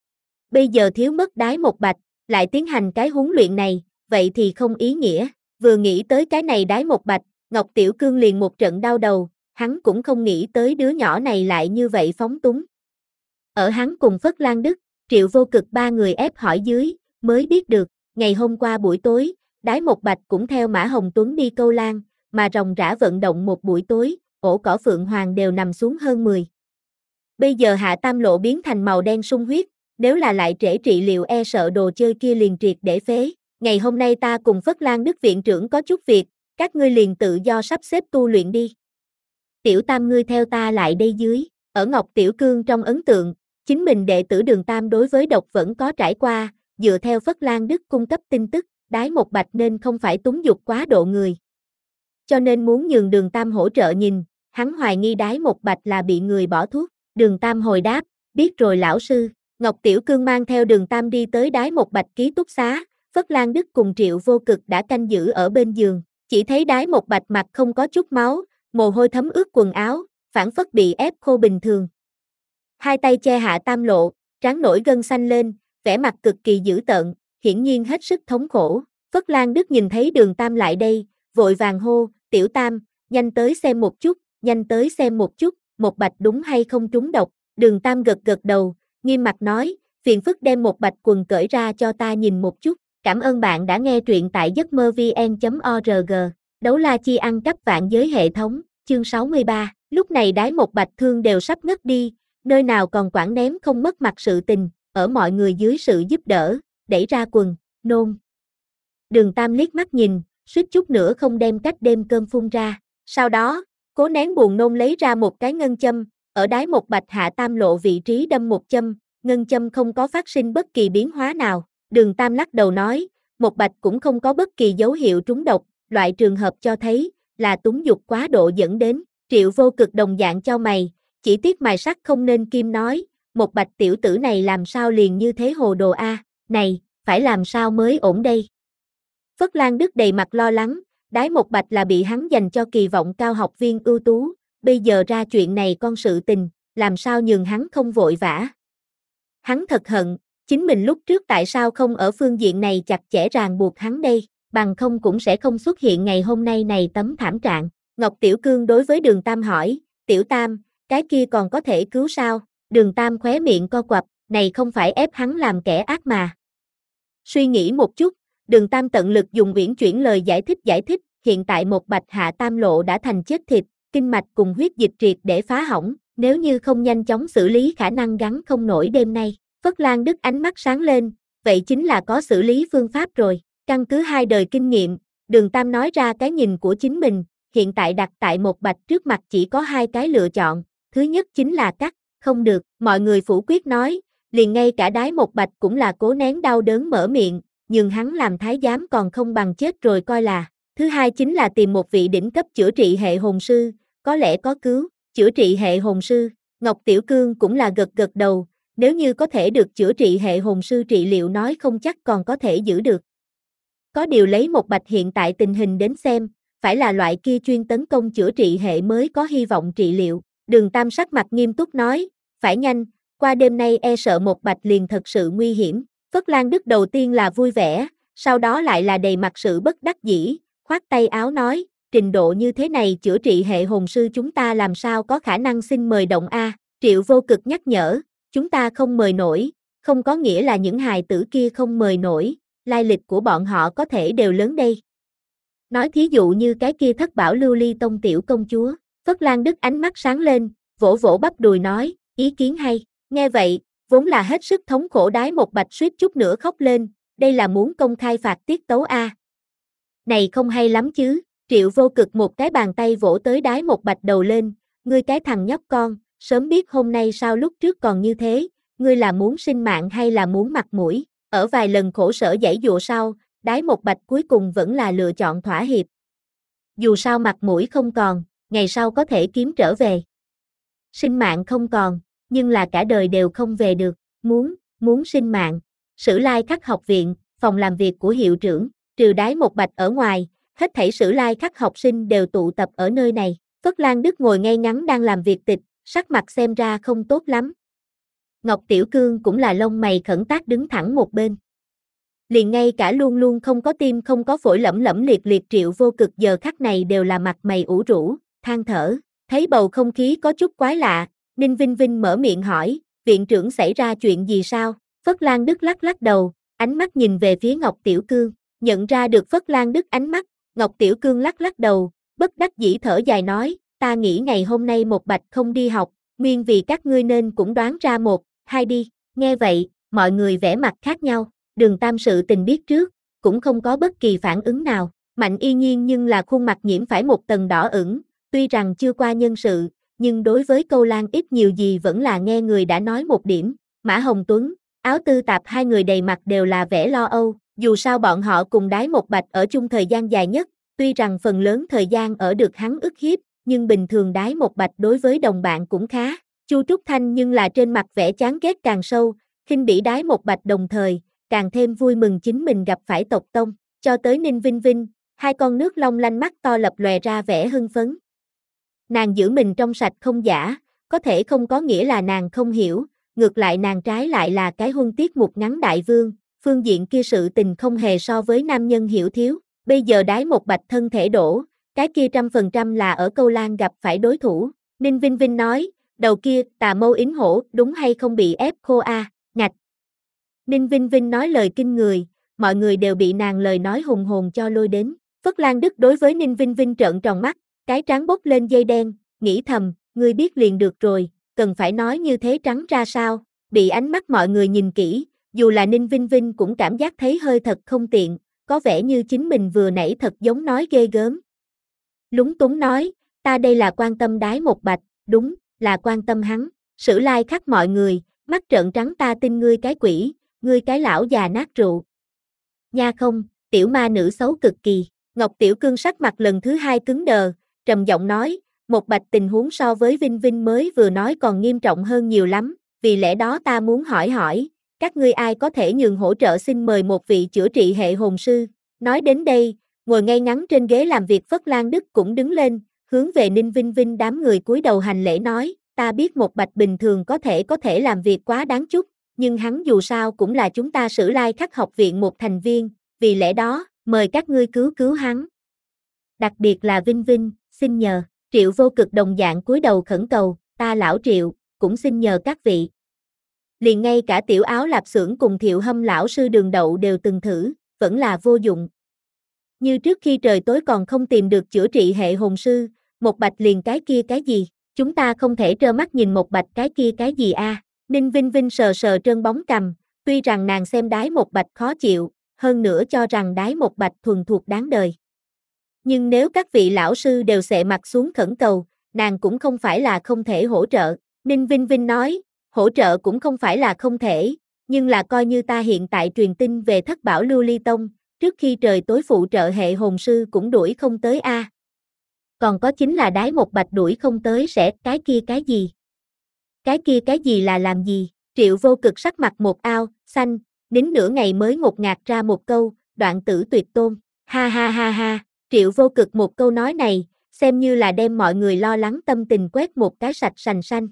Bây giờ thiếu mất Đái Một Bạch, lại tiến hành cái huấn luyện này, vậy thì không ý nghĩa. Vừa nghĩ tới cái này Đái Một Bạch, Ngọc Tiểu Cương liền một trận đau đầu, hắn cũng không nghĩ tới đứa nhỏ này lại như vậy phóng túng. Ở hắn cùng Phất Lan Đức, Triệu Vô Cực ba người ép hỏi dưới, mới biết được, ngày hôm qua buổi tối, Đái Một Bạch cũng theo Mã Hồng Tuấn đi câu lan, mà ròng rã vận động một buổi tối, ổ cỏ Phượng Hoàng đều nằm xuống hơn mười. Bây giờ Hạ Tam Lộ biến thành màu đen sung huyết, nếu là lại trễ trị liệu e sợ đồ chơi kia liền triệt để phế. Ngày hôm nay ta cùng Phất Lan Đức viện trưởng có chút việc, các ngươi liền tự do sắp xếp tu luyện đi. Tiểu Tam ngươi theo ta lại đây dưới. Ở Ngọc Tiểu Cương trong ấn tượng, chính mình đệ tử Đường Tam đối với độc vẫn có trải qua, dựa theo Phất Lan Đức cung cấp tin tức, Đái Một Bạch nên không phải túng dục quá độ người. Cho nên muốn nhường Đường Tam hỗ trợ nhìn, hắn hoài nghi Đái Một Bạch là bị người bỏ thuốc. Đường Tam hồi đáp, biết rồi lão sư. Ngọc Tiểu Cương mang theo Đường Tam đi tới Đái Một Bạch ký túc xá, Phất Lan Đức cùng Triệu Vô Cực đã canh giữ ở bên giường, chỉ thấy Đái Một Bạch mặt không có chút máu, mồ hôi thấm ướt quần áo, phản phất bị ép khô bình thường. Hai tay che Hạ Tam Lộ, trán nổi gân xanh lên, vẻ mặt cực kỳ dữ tợn, hiển nhiên hết sức thống khổ. Phất Lan Đức nhìn thấy Đường Tam lại đây, vội vàng hô, Tiểu Tam, nhanh tới xem một chút, nhanh tới xem một chút, Một Bạch đúng hay không trúng độc. Đường Tam gật gật đầu, nghiêm mặt nói, phiền phức đem Một Bạch quần cởi ra cho ta nhìn một chút. Cảm ơn bạn đã nghe truyện tại giấc mơ vn chấm org. Đấu la chi ăn cắp vạn giới hệ thống, chương sáu mươi ba. Lúc này Đái Một Bạch thương đều sắp ngất đi, nơi nào còn quản ném không mất mặt sự tình, ở mọi người dưới sự giúp đỡ, đẩy ra quần, nôn. Đường Tam liếc mắt nhìn, suýt chút nữa không đem cách đêm cơm phun ra. Sau đó, cố nén buồn nôn lấy ra một cái ngân châm, ở Đái Một Bạch Hạ Tam Lộ vị trí đâm một châm, ngân châm không có phát sinh bất kỳ biến hóa nào. Đường Tam lắc đầu nói, Một Bạch cũng không có bất kỳ dấu hiệu trúng độc, loại trường hợp cho thấy là túng dục quá độ dẫn đến. Triệu Vô Cực đồng dạng cho mày, chỉ tiếc mài sắt không nên kim nói, Một Bạch tiểu tử này làm sao liền như thế hồ đồ a, à? Này, phải làm sao mới ổn đây? Phất Lan Đức đầy mặt lo lắng, Đái Một Bạch là bị hắn dành cho kỳ vọng cao học viên ưu tú, bây giờ ra chuyện này con sự tình, làm sao nhường hắn không vội vã. Hắn thật hận, chính mình lúc trước tại sao không ở phương diện này chặt chẽ ràng buộc hắn đây, bằng không cũng sẽ không xuất hiện ngày hôm nay này tấm thảm trạng. Ngọc Tiểu Cương đối với Đường Tam hỏi, Tiểu Tam, cái kia còn có thể cứu sao? Đường Tam khóe miệng co quặp, này không phải ép hắn làm kẻ ác mà. Suy nghĩ một chút, Đường Tam tận lực dùng uyển chuyển lời giải thích giải thích, hiện tại Một Bạch Hạ Tam Lộ đã thành chết thịt, kinh mạch cùng huyết dịch triệt để phá hỏng, nếu như không nhanh chóng xử lý khả năng gắn không nổi đêm nay. Phất Lan Đức ánh mắt sáng lên, vậy chính là có xử lý phương pháp rồi. Căn cứ hai đời kinh nghiệm, Đường Tam nói ra cái nhìn của chính mình, hiện tại đặt tại Một Bạch trước mặt chỉ có hai cái lựa chọn, thứ nhất chính là cắt, không được, mọi người phủ quyết nói, liền ngay cả Đái Một Bạch cũng là cố nén đau đớn mở miệng, nhưng hắn làm thái giám còn không bằng chết rồi coi là, Thứ hai chính là tìm một vị đỉnh cấp chữa trị hệ hồn sư, có lẽ có cứu. Chữa trị hệ hồn sư, Ngọc Tiểu Cương cũng là gật gật đầu, nếu như có thể được chữa trị hệ hồn sư trị liệu nói không chắc còn có thể giữ được. Có điều lấy một bạch hiện tại tình hình đến xem, phải là loại kia chuyên tấn công chữa trị hệ mới có hy vọng trị liệu. Đường Tam sắc mặt nghiêm túc nói, phải nhanh, qua đêm nay e sợ một bạch liền thật sự nguy hiểm. Phất Lan Đức đầu tiên là vui vẻ, sau đó lại là đầy mặt sự bất đắc dĩ, khoát tay áo nói, trình độ như thế này chữa trị hệ hồn sư chúng ta làm sao có khả năng xin mời động a. Triệu Vô Cực nhắc nhở, chúng ta không mời nổi, không có nghĩa là những hài tử kia không mời nổi, lai lịch của bọn họ có thể đều lớn đây. Nói thí dụ như cái kia Thất Bảo Lưu Ly Tông tiểu công chúa. Phất Lan Đức ánh mắt sáng lên, vỗ vỗ bắp đùi nói, ý kiến hay. Nghe vậy, vốn là hết sức thống khổ Đái Một Bạch suýt chút nữa khóc lên, đây là muốn công khai phạt tiết tấu a. Này không hay lắm chứ. Triệu Vô Cực một cái bàn tay vỗ tới Đái Một Bạch đầu lên, ngươi cái thằng nhóc con, sớm biết hôm nay sao lúc trước còn như thế, ngươi là muốn sinh mạng hay là muốn mặt mũi. Ở vài lần khổ sở giãy dụa sau, Đái Một Bạch cuối cùng vẫn là lựa chọn thỏa hiệp. Dù sao mặt mũi không còn, ngày sau có thể kiếm trở về. Sinh mạng không còn, nhưng là cả đời đều không về được, muốn, muốn sinh mạng. Sử Lai Khắc học viện, phòng làm việc của hiệu trưởng, trừ Đái Một Bạch ở ngoài, hết thảy Sử Lai Khắc học sinh đều tụ tập ở nơi này. Phất Lan Đức ngồi ngay ngắn đang làm việc tịch, sắc mặt xem ra không tốt lắm. Ngọc Tiểu Cương cũng là lông mày khẩn tác đứng thẳng một bên. Liền ngay cả luôn luôn không có tim không có phổi lẫm lẫm liệt liệt Triệu Vô Cực giờ khắc này đều là mặt mày ủ rũ, than thở. Thấy bầu không khí có chút quái lạ, Ninh Vinh Vinh mở miệng hỏi, viện trưởng xảy ra chuyện gì sao? Phất Lan Đức lắc lắc đầu, ánh mắt nhìn về phía Ngọc Tiểu Cương, nhận ra được Phất Lan Đức ánh mắt, Ngọc Tiểu Cương lắc lắc đầu, bất đắc dĩ thở dài nói, ta nghĩ ngày hôm nay Một Bạch không đi học, nguyên vì các ngươi nên cũng đoán ra một, hai đi. Nghe vậy, mọi người vẻ mặt khác nhau. Đường Tam sự tình biết trước, cũng không có bất kỳ phản ứng nào. Mạnh Y Nhiên nhưng là khuôn mặt nhiễm phải một tầng đỏ ửng, tuy rằng chưa qua nhân sự, nhưng đối với Câu Lan ít nhiều gì vẫn là nghe người đã nói một điểm. Mã Hồng Tuấn, Áo Tư Tạp hai người đầy mặt đều là vẻ lo âu, dù sao bọn họ cùng Đái Một Bạch ở chung thời gian dài nhất, tuy rằng phần lớn thời gian ở được hắn ức hiếp, nhưng bình thường Đái Một Bạch đối với đồng bạn cũng khá. Chu Trúc Thanh nhưng là trên mặt vẻ chán ghét càng sâu, khinh bỉ Đái Một Bạch đồng thời, càng thêm vui mừng chính mình gặp phải tộc tông, cho tới Ninh Vinh Vinh, hai con nước long lanh mắt to lập lòe ra vẻ hưng phấn. Nàng giữ mình trong sạch không giả, có thể không có nghĩa là nàng không hiểu, ngược lại nàng trái lại là cái huân tiết một ngắn đại vương, phương diện kia sự tình không hề so với nam nhân hiểu thiếu, bây giờ Đái Một Bạch thân thể đổ, cái kia trăm phần trăm là ở Câu Lan gặp phải đối thủ. Ninh Vinh Vinh nói, đầu kia, Tà Mâu Yến Hổ, đúng hay không bị ép khô a, à? Ngạch. Ninh Vinh Vinh nói lời kinh người, mọi người đều bị nàng lời nói hùng hồn cho lôi đến. Phất Lan Đức đối với Ninh Vinh Vinh trợn tròn mắt, cái trán bốc lên dây đen, nghĩ thầm, ngươi biết liền được rồi, cần phải nói như thế trắng ra sao, bị ánh mắt mọi người nhìn kỹ, dù là Ninh Vinh Vinh cũng cảm giác thấy hơi thật không tiện, có vẻ như chính mình vừa nãy thật giống nói ghê gớm. Lúng túng nói, ta đây là quan tâm Đái Một Bạch, đúng, là quan tâm hắn. Sử Lai Khắc mọi người, mắt trợn trắng ta tin ngươi cái quỷ, ngươi cái lão già nát rượu. Nha không, tiểu ma nữ xấu cực kỳ. Ngọc Tiểu Cương sắc mặt lần thứ hai cứng đờ, trầm giọng nói, Một Bạch tình huống so với Vinh Vinh mới vừa nói còn nghiêm trọng hơn nhiều lắm, vì lẽ đó ta muốn hỏi hỏi, các ngươi ai có thể nhường hỗ trợ xin mời một vị chữa trị hệ hồn sư. Nói đến đây, ngồi ngay ngắn trên ghế làm việc Phất Lan Đức cũng đứng lên, hướng về Ninh Vinh Vinh đám người cúi đầu hành lễ nói, ta biết Một Bạch bình thường có thể có thể làm việc quá đáng chút, nhưng hắn dù sao cũng là chúng ta Sử Lai Khắc học viện một thành viên, vì lẽ đó, mời các ngươi cứu cứu hắn. Đặc biệt là Vinh Vinh, xin nhờ, Triệu Vô Cực đồng dạng cúi đầu khẩn cầu, ta lão Triệu, cũng xin nhờ các vị. Liền ngay cả Tiểu Áo Lạp Xưởng cùng Thiệu Hâm lão sư Đường Đậu đều từng thử, vẫn là vô dụng. Như trước khi trời tối còn không tìm được chữa trị hệ hồn sư, Một Bạch liền cái kia cái gì, chúng ta không thể trơ mắt nhìn Một Bạch cái kia cái gì a. À. Ninh Vinh Vinh sờ sờ trơn bóng cằm, tuy rằng nàng xem Đái Một Bạch khó chịu, hơn nữa cho rằng Đái Một Bạch thuần thuộc đáng đời. Nhưng nếu các vị lão sư đều xệ mặt xuống khẩn cầu, nàng cũng không phải là không thể hỗ trợ. Ninh Vinh Vinh nói, hỗ trợ cũng không phải là không thể, nhưng là coi như ta hiện tại truyền tin về Thất Bảo Lưu Ly Tông, trước khi trời tối phụ trợ hệ hồn sư cũng đuổi không tới a. Còn có chính là đái một bạch đuổi không tới sẽ, cái kia cái gì? Cái kia cái gì là làm gì? Triệu Vô Cực sắc mặt một ao, xanh, nín nửa ngày mới ngột ngạt ra một câu, đoạn tử tuyệt tôn. Ha ha ha ha, Triệu Vô Cực một câu nói này, xem như là đem mọi người lo lắng tâm tình quét một cái sạch sành xanh.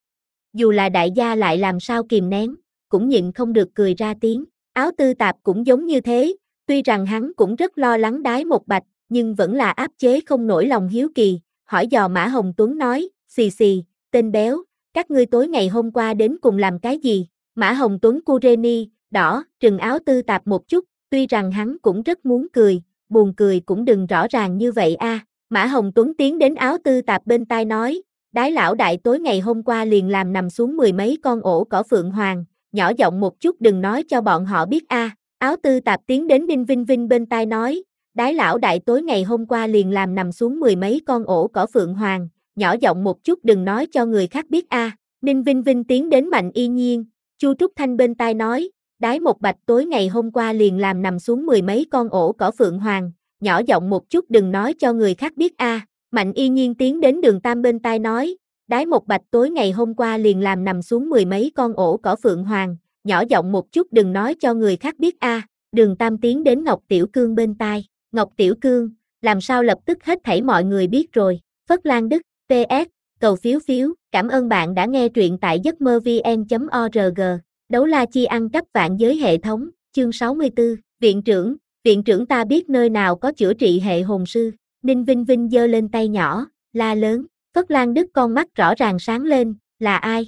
Dù là đại gia lại làm sao kìm nén, cũng nhịn không được cười ra tiếng. Áo Tư Tạp cũng giống như thế, tuy rằng hắn cũng rất lo lắng đái một bạch, nhưng vẫn là áp chế không nổi lòng hiếu kỳ, hỏi dò Mã Hồng Tuấn nói, xì xì, tên béo, các ngươi tối ngày hôm qua đến cùng làm cái gì? Mã Hồng Tuấn Kureni, đỏ, trừng Áo Tư Tạp một chút, tuy rằng hắn cũng rất muốn cười, buồn cười cũng đừng rõ ràng như vậy a. Mã Hồng Tuấn tiến đến Áo Tư Tạp bên tai nói, đái lão đại tối ngày hôm qua liền làm nằm xuống mười mấy con ổ cỏ phượng hoàng, nhỏ giọng một chút đừng nói cho bọn họ biết a. Áo Tư Tạp tiến đến Đinh Vinh Vinh bên tai nói, đái lão đại tối ngày hôm qua liền làm nằm xuống mười mấy con ổ cỏ phượng hoàng, nhỏ giọng một chút đừng nói cho người khác biết a. Ninh Vinh Vinh tiến đến Mạnh Y Nhiên, Chu Trúc Thanh bên tai nói, đái một bạch tối ngày hôm qua liền làm nằm xuống mười mấy con ổ cỏ phượng hoàng, nhỏ giọng một chút đừng nói cho người khác biết a. Mạnh Y Nhiên tiến đến Đường Tam bên tai nói, đái một bạch tối ngày hôm qua liền làm nằm xuống mười mấy con ổ cỏ phượng hoàng, nhỏ giọng một chút đừng nói cho người khác biết a. Đường Tam tiến đến Ngọc Tiểu Cương bên tai, Ngọc Tiểu Cương, làm sao lập tức hết thảy mọi người biết rồi. Phất Lan Đức, pê ét, cầu phiếu phiếu, cảm ơn bạn đã nghe truyện tại giấc mơ vn chấm org. Đấu la chi ăn cắp vạn giới hệ thống, chương sáu mươi tư, viện trưởng, viện trưởng ta biết nơi nào có chữa trị hệ hồn sư. Ninh Vinh Vinh giơ lên tay nhỏ, la lớn, Phất Lan Đức con mắt rõ ràng sáng lên, là ai?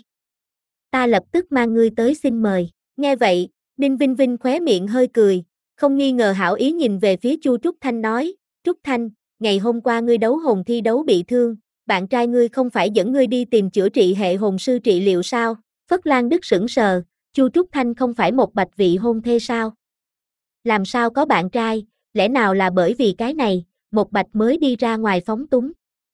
Ta lập tức mang ngươi tới xin mời. Nghe vậy, Ninh Vinh Vinh khóe miệng hơi cười, không nghi ngờ hảo ý nhìn về phía Chu Trúc Thanh nói, Trúc Thanh, ngày hôm qua ngươi đấu hồn thi đấu bị thương, bạn trai ngươi không phải dẫn ngươi đi tìm chữa trị hệ hồn sư trị liệu sao? Phất Lan Đức sững sờ, Chu Trúc Thanh không phải một bạch vị hôn thê sao? Làm sao có bạn trai, lẽ nào là bởi vì cái này, một bạch mới đi ra ngoài phóng túng?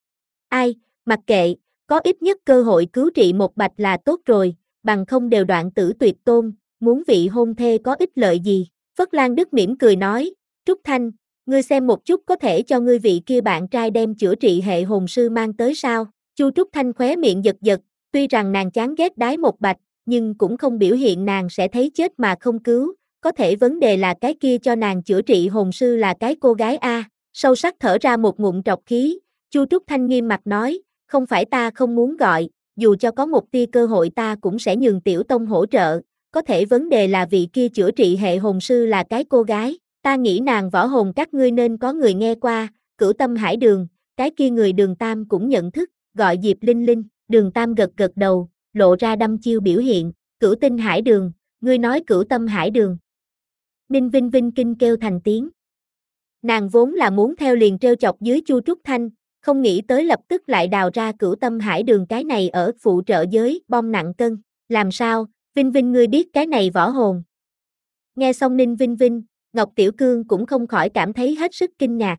Ai, mặc kệ, có ít nhất cơ hội cứu trị một bạch là tốt rồi, bằng không đều đoạn tử tuyệt tôn, muốn vị hôn thê có ích lợi gì? Phất Lan Đức mỉm cười nói, Trúc Thanh, ngươi xem một chút có thể cho ngươi vị kia bạn trai đem chữa trị hệ hồn sư mang tới sao? Chu Trúc Thanh khóe miệng giật giật, tuy rằng nàng chán ghét đái một bạch, nhưng cũng không biểu hiện nàng sẽ thấy chết mà không cứu, có thể vấn đề là cái kia cho nàng chữa trị hồn sư là cái cô gái a. Sâu sắc thở ra một ngụm trọc khí, Chu Trúc Thanh nghiêm mặt nói, không phải ta không muốn gọi, dù cho có một tia cơ hội ta cũng sẽ nhường Tiểu Tông hỗ trợ, có thể vấn đề là vị kia chữa trị hệ hồn sư là cái cô gái, ta nghĩ nàng võ hồn các ngươi nên có người nghe qua, Cửu Tâm Hải Đường, cái kia người Đường Tam cũng nhận thức, gọi Diệp Linh Linh. Đường Tam gật gật đầu, lộ ra đăm chiêu biểu hiện, Cửu Tinh Hải Đường, ngươi nói Cửu Tâm Hải Đường. Ninh Vinh Vinh kinh kêu thành tiếng. Nàng vốn là muốn theo liền trêu chọc dưới Chu Trúc Thanh, không nghĩ tới lập tức lại đào ra Cửu Tâm Hải Đường cái này ở phụ trợ giới bom nặng cân, làm sao, Vinh Vinh ngươi biết cái này võ hồn. Nghe xong Ninh Vinh Vinh, Ngọc Tiểu Cương cũng không khỏi cảm thấy hết sức kinh ngạc.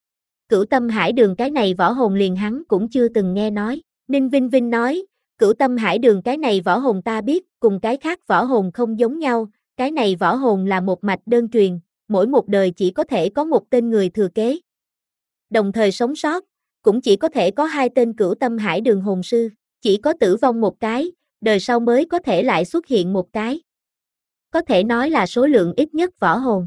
Cửu Tâm Hải Đường cái này võ hồn liền hắn cũng chưa từng nghe nói. Ninh Vinh Vinh nói, Cửu Tâm Hải Đường cái này võ hồn ta biết, cùng cái khác võ hồn không giống nhau, cái này võ hồn là một mạch đơn truyền, mỗi một đời chỉ có thể có một tên người thừa kế. Đồng thời sống sót, cũng chỉ có thể có hai tên Cửu Tâm Hải Đường hồn sư, chỉ có tử vong một cái, đời sau mới có thể lại xuất hiện một cái. Có thể nói là số lượng ít nhất võ hồn.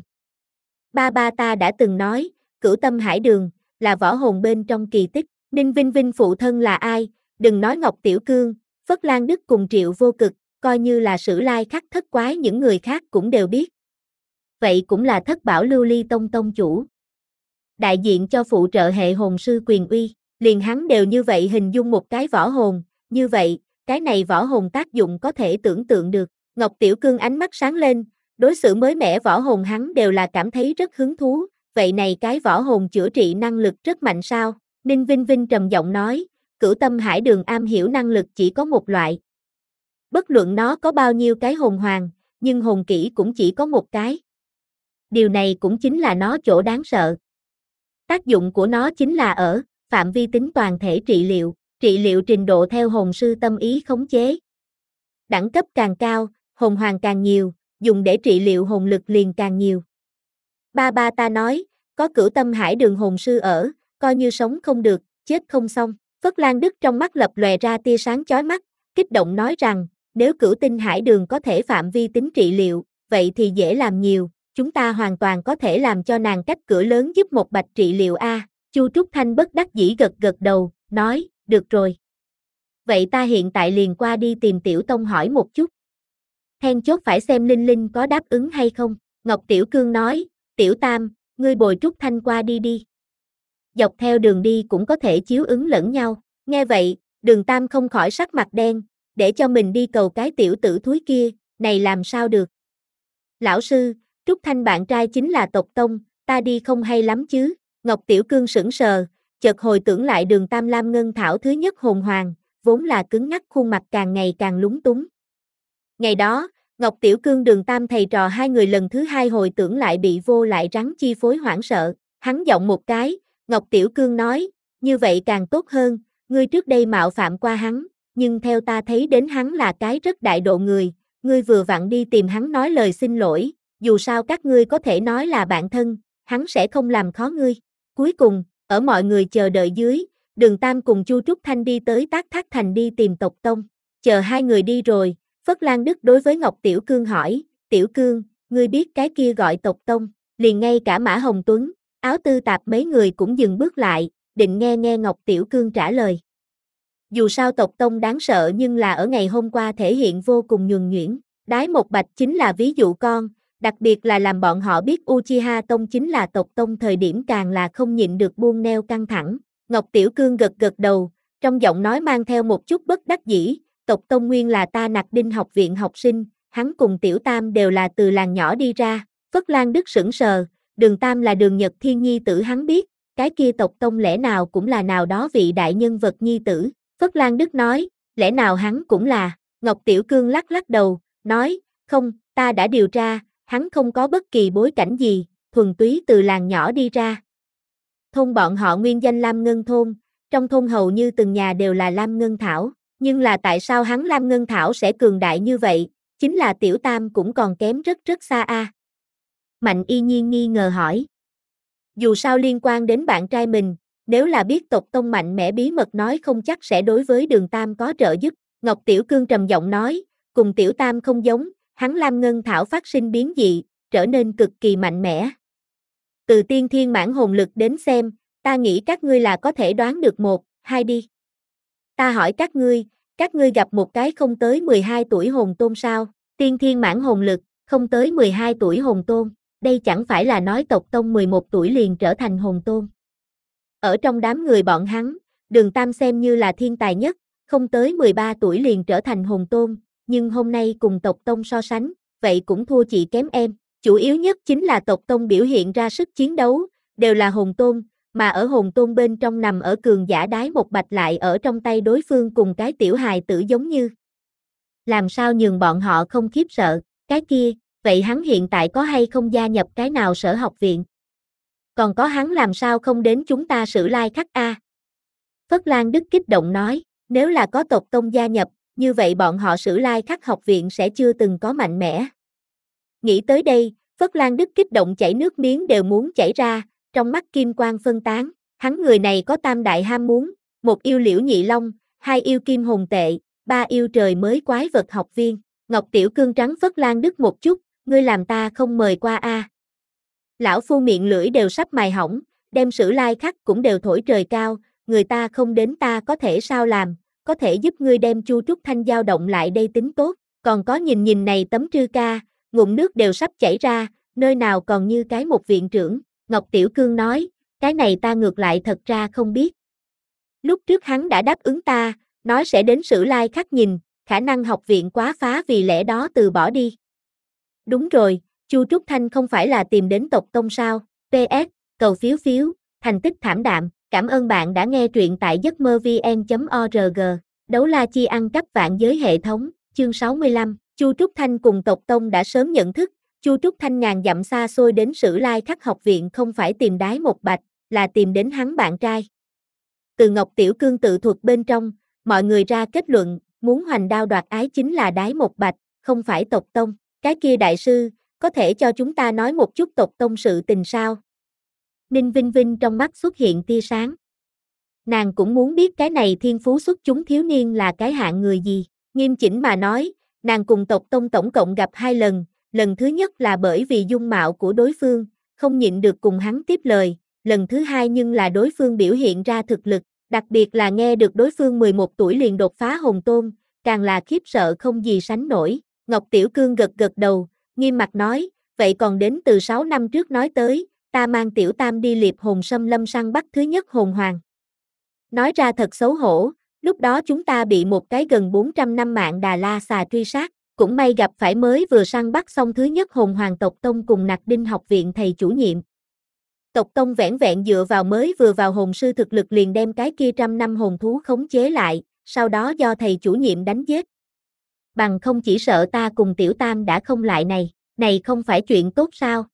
Ba ba ta đã từng nói, Cửu Tâm Hải Đường, là võ hồn bên trong kỳ tích. Ninh Vinh Vinh phụ thân là ai, đừng nói Ngọc Tiểu Cương, Phất Lan Đức cùng Triệu Vô Cực, coi như là Sử Lai Khắc Thất Quái những người khác cũng đều biết. Vậy cũng là Thất Bảo Lưu Ly Tông tông chủ. Đại diện cho phụ trợ hệ hồn sư quyền uy, liền hắn đều như vậy hình dung một cái võ hồn, như vậy, cái này võ hồn tác dụng có thể tưởng tượng được. Ngọc Tiểu Cương ánh mắt sáng lên, đối xử mới mẻ võ hồn hắn đều là cảm thấy rất hứng thú, vậy này cái võ hồn chữa trị năng lực rất mạnh sao? Ninh Vinh Vinh trầm giọng nói, Cửu Tâm Hải Đường am hiểu năng lực chỉ có một loại. Bất luận nó có bao nhiêu cái hồn hoàng, nhưng hồn kỹ cũng chỉ có một cái. Điều này cũng chính là nó chỗ đáng sợ. Tác dụng của nó chính là ở phạm vi tính toàn thể trị liệu, trị liệu trình độ theo hồn sư tâm ý khống chế. Đẳng cấp càng cao, hồn hoàng càng nhiều, dùng để trị liệu hồn lực liền càng nhiều. Ba ba ta nói, có Cửu Tâm Hải Đường hồn sư ở, coi như sống không được, chết không xong. Phất Lan Đức trong mắt lập lòe ra tia sáng chói mắt, kích động nói rằng, nếu Cửu Tinh Hải Đường có thể phạm vi tính trị liệu, vậy thì dễ làm nhiều, chúng ta hoàn toàn có thể làm cho nàng cách cửa lớn giúp một bạch trị liệu a. Chu Trúc Thanh bất đắc dĩ gật gật đầu, nói, được rồi. Vậy ta hiện tại liền qua đi tìm Tiểu Tông hỏi một chút. Then chốt phải xem Linh Linh có đáp ứng hay không. Ngọc Tiểu Cương nói, Tiểu Tam, ngươi bồi Trúc Thanh qua đi đi. Dọc theo đường đi cũng có thể chiếu ứng lẫn nhau. Nghe vậy, Đường Tam không khỏi sắc mặt đen, để cho mình đi cầu cái tiểu tử thúi kia, này làm sao được. Lão sư, Trúc Thanh bạn trai chính là tộc tông, ta đi không hay lắm chứ. Ngọc Tiểu Cương sững sờ, chợt hồi tưởng lại Đường Tam Lam Ngân Thảo thứ nhất hồn hoàng, vốn là cứng ngắc khuôn mặt càng ngày càng lúng túng. Ngày đó, Ngọc Tiểu Cương Đường Tam thầy trò hai người lần thứ hai hồi tưởng lại bị vô lại rắn chi phối hoảng sợ, hắn giọng một cái, Ngọc Tiểu Cương nói, như vậy càng tốt hơn, ngươi trước đây mạo phạm qua hắn, nhưng theo ta thấy đến hắn là cái rất đại độ người, ngươi vừa vặn đi tìm hắn nói lời xin lỗi, dù sao các ngươi có thể nói là bạn thân, hắn sẽ không làm khó ngươi. Cuối cùng, ở mọi người chờ đợi dưới, Đường Tam cùng Chu Trúc Thanh đi tới Tác Thác Thành đi tìm tộc tông, chờ hai người đi rồi. Phất Lan Đức đối với Ngọc Tiểu Cương hỏi, Tiểu Cương, ngươi biết cái kia gọi tộc tông, liền ngay cả Mã Hồng Tuấn, Áo Tư Tạp mấy người cũng dừng bước lại, định nghe nghe Ngọc Tiểu Cương trả lời. Dù sao tộc tông đáng sợ nhưng là ở ngày hôm qua thể hiện vô cùng nhuần nhuyễn, Đái Một Bạch chính là ví dụ con, đặc biệt là làm bọn họ biết Uchiha Tông chính là tộc tông thời điểm càng là không nhịn được buông neo căng thẳng. Ngọc Tiểu Cương gật gật đầu, trong giọng nói mang theo một chút bất đắc dĩ. Tộc Tông nguyên là ta Nặc Đinh học viện học sinh, hắn cùng Tiểu Tam đều là từ làng nhỏ đi ra. Phất Lan Đức sững sờ, Đường Tam là Đường Nhật Thiên nhi tử hắn biết, cái kia tộc Tông lẽ nào cũng là nào đó vị đại nhân vật nhi tử. Phất Lan Đức nói, lẽ nào hắn cũng là. Ngọc Tiểu Cương lắc lắc đầu, nói, không, ta đã điều tra, hắn không có bất kỳ bối cảnh gì, thuần túy từ làng nhỏ đi ra. Thôn bọn họ nguyên danh Lam Ngân Thôn, trong thôn hầu như từng nhà đều là Lam Ngân Thảo. Nhưng là tại sao hắn Lam Ngân Thảo sẽ cường đại như vậy, chính là Tiểu Tam cũng còn kém rất rất xa a. À? Mạnh Y Nhiên nghi ngờ hỏi. Dù sao liên quan đến bạn trai mình, nếu là biết tộc tông mạnh mẽ bí mật nói không chắc sẽ đối với Đường Tam có trợ giúp. Ngọc Tiểu Cương trầm giọng nói, cùng Tiểu Tam không giống, hắn Lam Ngân Thảo phát sinh biến dị, trở nên cực kỳ mạnh mẽ. Từ tiên thiên mãn hồn lực đến xem, ta nghĩ các ngươi là có thể đoán được một, hai đi. Ta hỏi các ngươi, các ngươi gặp một cái không tới mười hai tuổi hồn tôn sao? Tiên thiên mãn hồn lực, không tới mười hai tuổi hồn tôn, đây chẳng phải là nói tộc tông mười một tuổi liền trở thành hồn tôn. Ở trong đám người bọn hắn, Đường Tam xem như là thiên tài nhất, không tới mười ba tuổi liền trở thành hồn tôn, nhưng hôm nay cùng tộc tông so sánh, vậy cũng thua chị kém em. Chủ yếu nhất chính là tộc tông biểu hiện ra sức chiến đấu, đều là hồn tôn. Mà ở hồn tôn bên trong nằm ở cường giả Đái Một Bạch lại ở trong tay đối phương cùng cái tiểu hài tử giống như. Làm sao nhường bọn họ không khiếp sợ, cái kia, vậy hắn hiện tại có hay không gia nhập cái nào sở học viện? Còn có hắn làm sao không đến chúng ta Sử Lai Khắc a? Phất Lan Đức kích động nói, nếu là có tộc tông gia nhập, như vậy bọn họ Sử Lai Khắc học viện sẽ chưa từng có mạnh mẽ. Nghĩ tới đây, Phất Lan Đức kích động chảy nước miếng đều muốn chảy ra. Trong mắt kim quang phân tán, hắn người này có tam đại ham muốn, một yêu liễu nhị long, hai yêu kim hồn tệ, ba yêu trời mới quái vật học viên. Ngọc Tiểu Cương trắng Phất Lan Đức một chút, ngươi làm ta không mời qua a. À. Lão phu miệng lưỡi đều sắp mài hỏng, đem Sử Lai Khắc cũng đều thổi trời cao, người ta không đến ta có thể sao làm, có thể giúp ngươi đem Chu Trúc Thanh dao động lại đây tính tốt, còn có nhìn nhìn này tấm trư ca, ngụm nước đều sắp chảy ra, nơi nào còn như cái một viện trưởng. Ngọc Tiểu Cương nói, cái này ta ngược lại thật ra không biết. Lúc trước hắn đã đáp ứng ta, nói sẽ đến Sử Lai Khắc nhìn, khả năng học viện quá phá vì lẽ đó từ bỏ đi. Đúng rồi, Chu Trúc Thanh không phải là tìm đến tộc tông sao, pê ét, cầu phiếu phiếu, thành tích thảm đạm, cảm ơn bạn đã nghe truyện tại giấc mơ vn chấm org, đấu la chi ăn cắp vạn giới hệ thống, chương sáu mươi lăm, Chu Trúc Thanh cùng tộc tông đã sớm nhận thức. Chu Trúc Thanh ngàn dặm xa xôi đến Sử Lai Khắc học viện không phải tìm Đái Một Bạch, là tìm đến hắn bạn trai. Từ Ngọc Tiểu Cương tự thuật bên trong, mọi người ra kết luận, muốn hoành đao đoạt ái chính là Đái Một Bạch, không phải tộc tông. Cái kia đại sư, có thể cho chúng ta nói một chút tộc tông sự tình sao? Ninh Vinh Vinh trong mắt xuất hiện tia sáng. Nàng cũng muốn biết cái này thiên phú xuất chúng thiếu niên là cái hạng người gì. Nghiêm chỉnh mà nói, nàng cùng tộc tông tổng cộng gặp hai lần, lần thứ nhất là bởi vì dung mạo của đối phương, không nhịn được cùng hắn tiếp lời, lần thứ hai nhưng là đối phương biểu hiện ra thực lực, đặc biệt là nghe được đối phương mười một tuổi liền đột phá hồn tôn, càng là khiếp sợ không gì sánh nổi. Ngọc Tiểu Cương gật gật đầu, nghiêm mặt nói, vậy còn đến từ sáu năm trước nói tới, ta mang Tiểu Tam đi liệp hồn xâm lâm săn bắt thứ nhất hồn hoàng. Nói ra thật xấu hổ, lúc đó chúng ta bị một cái gần bốn trăm năm mạng Đà La xà truy sát, cũng may gặp phải mới vừa săn bắt xong thứ nhất hồn hoàng tộc tông cùng Nặc Đinh học viện thầy chủ nhiệm. Tộc tông vẻn vẹn dựa vào mới vừa vào hồn sư thực lực liền đem cái kia trăm năm hồn thú khống chế lại, sau đó do thầy chủ nhiệm đánh giết. Bằng không chỉ sợ ta cùng Tiểu Tam đã không lại này, này không phải chuyện tốt sao?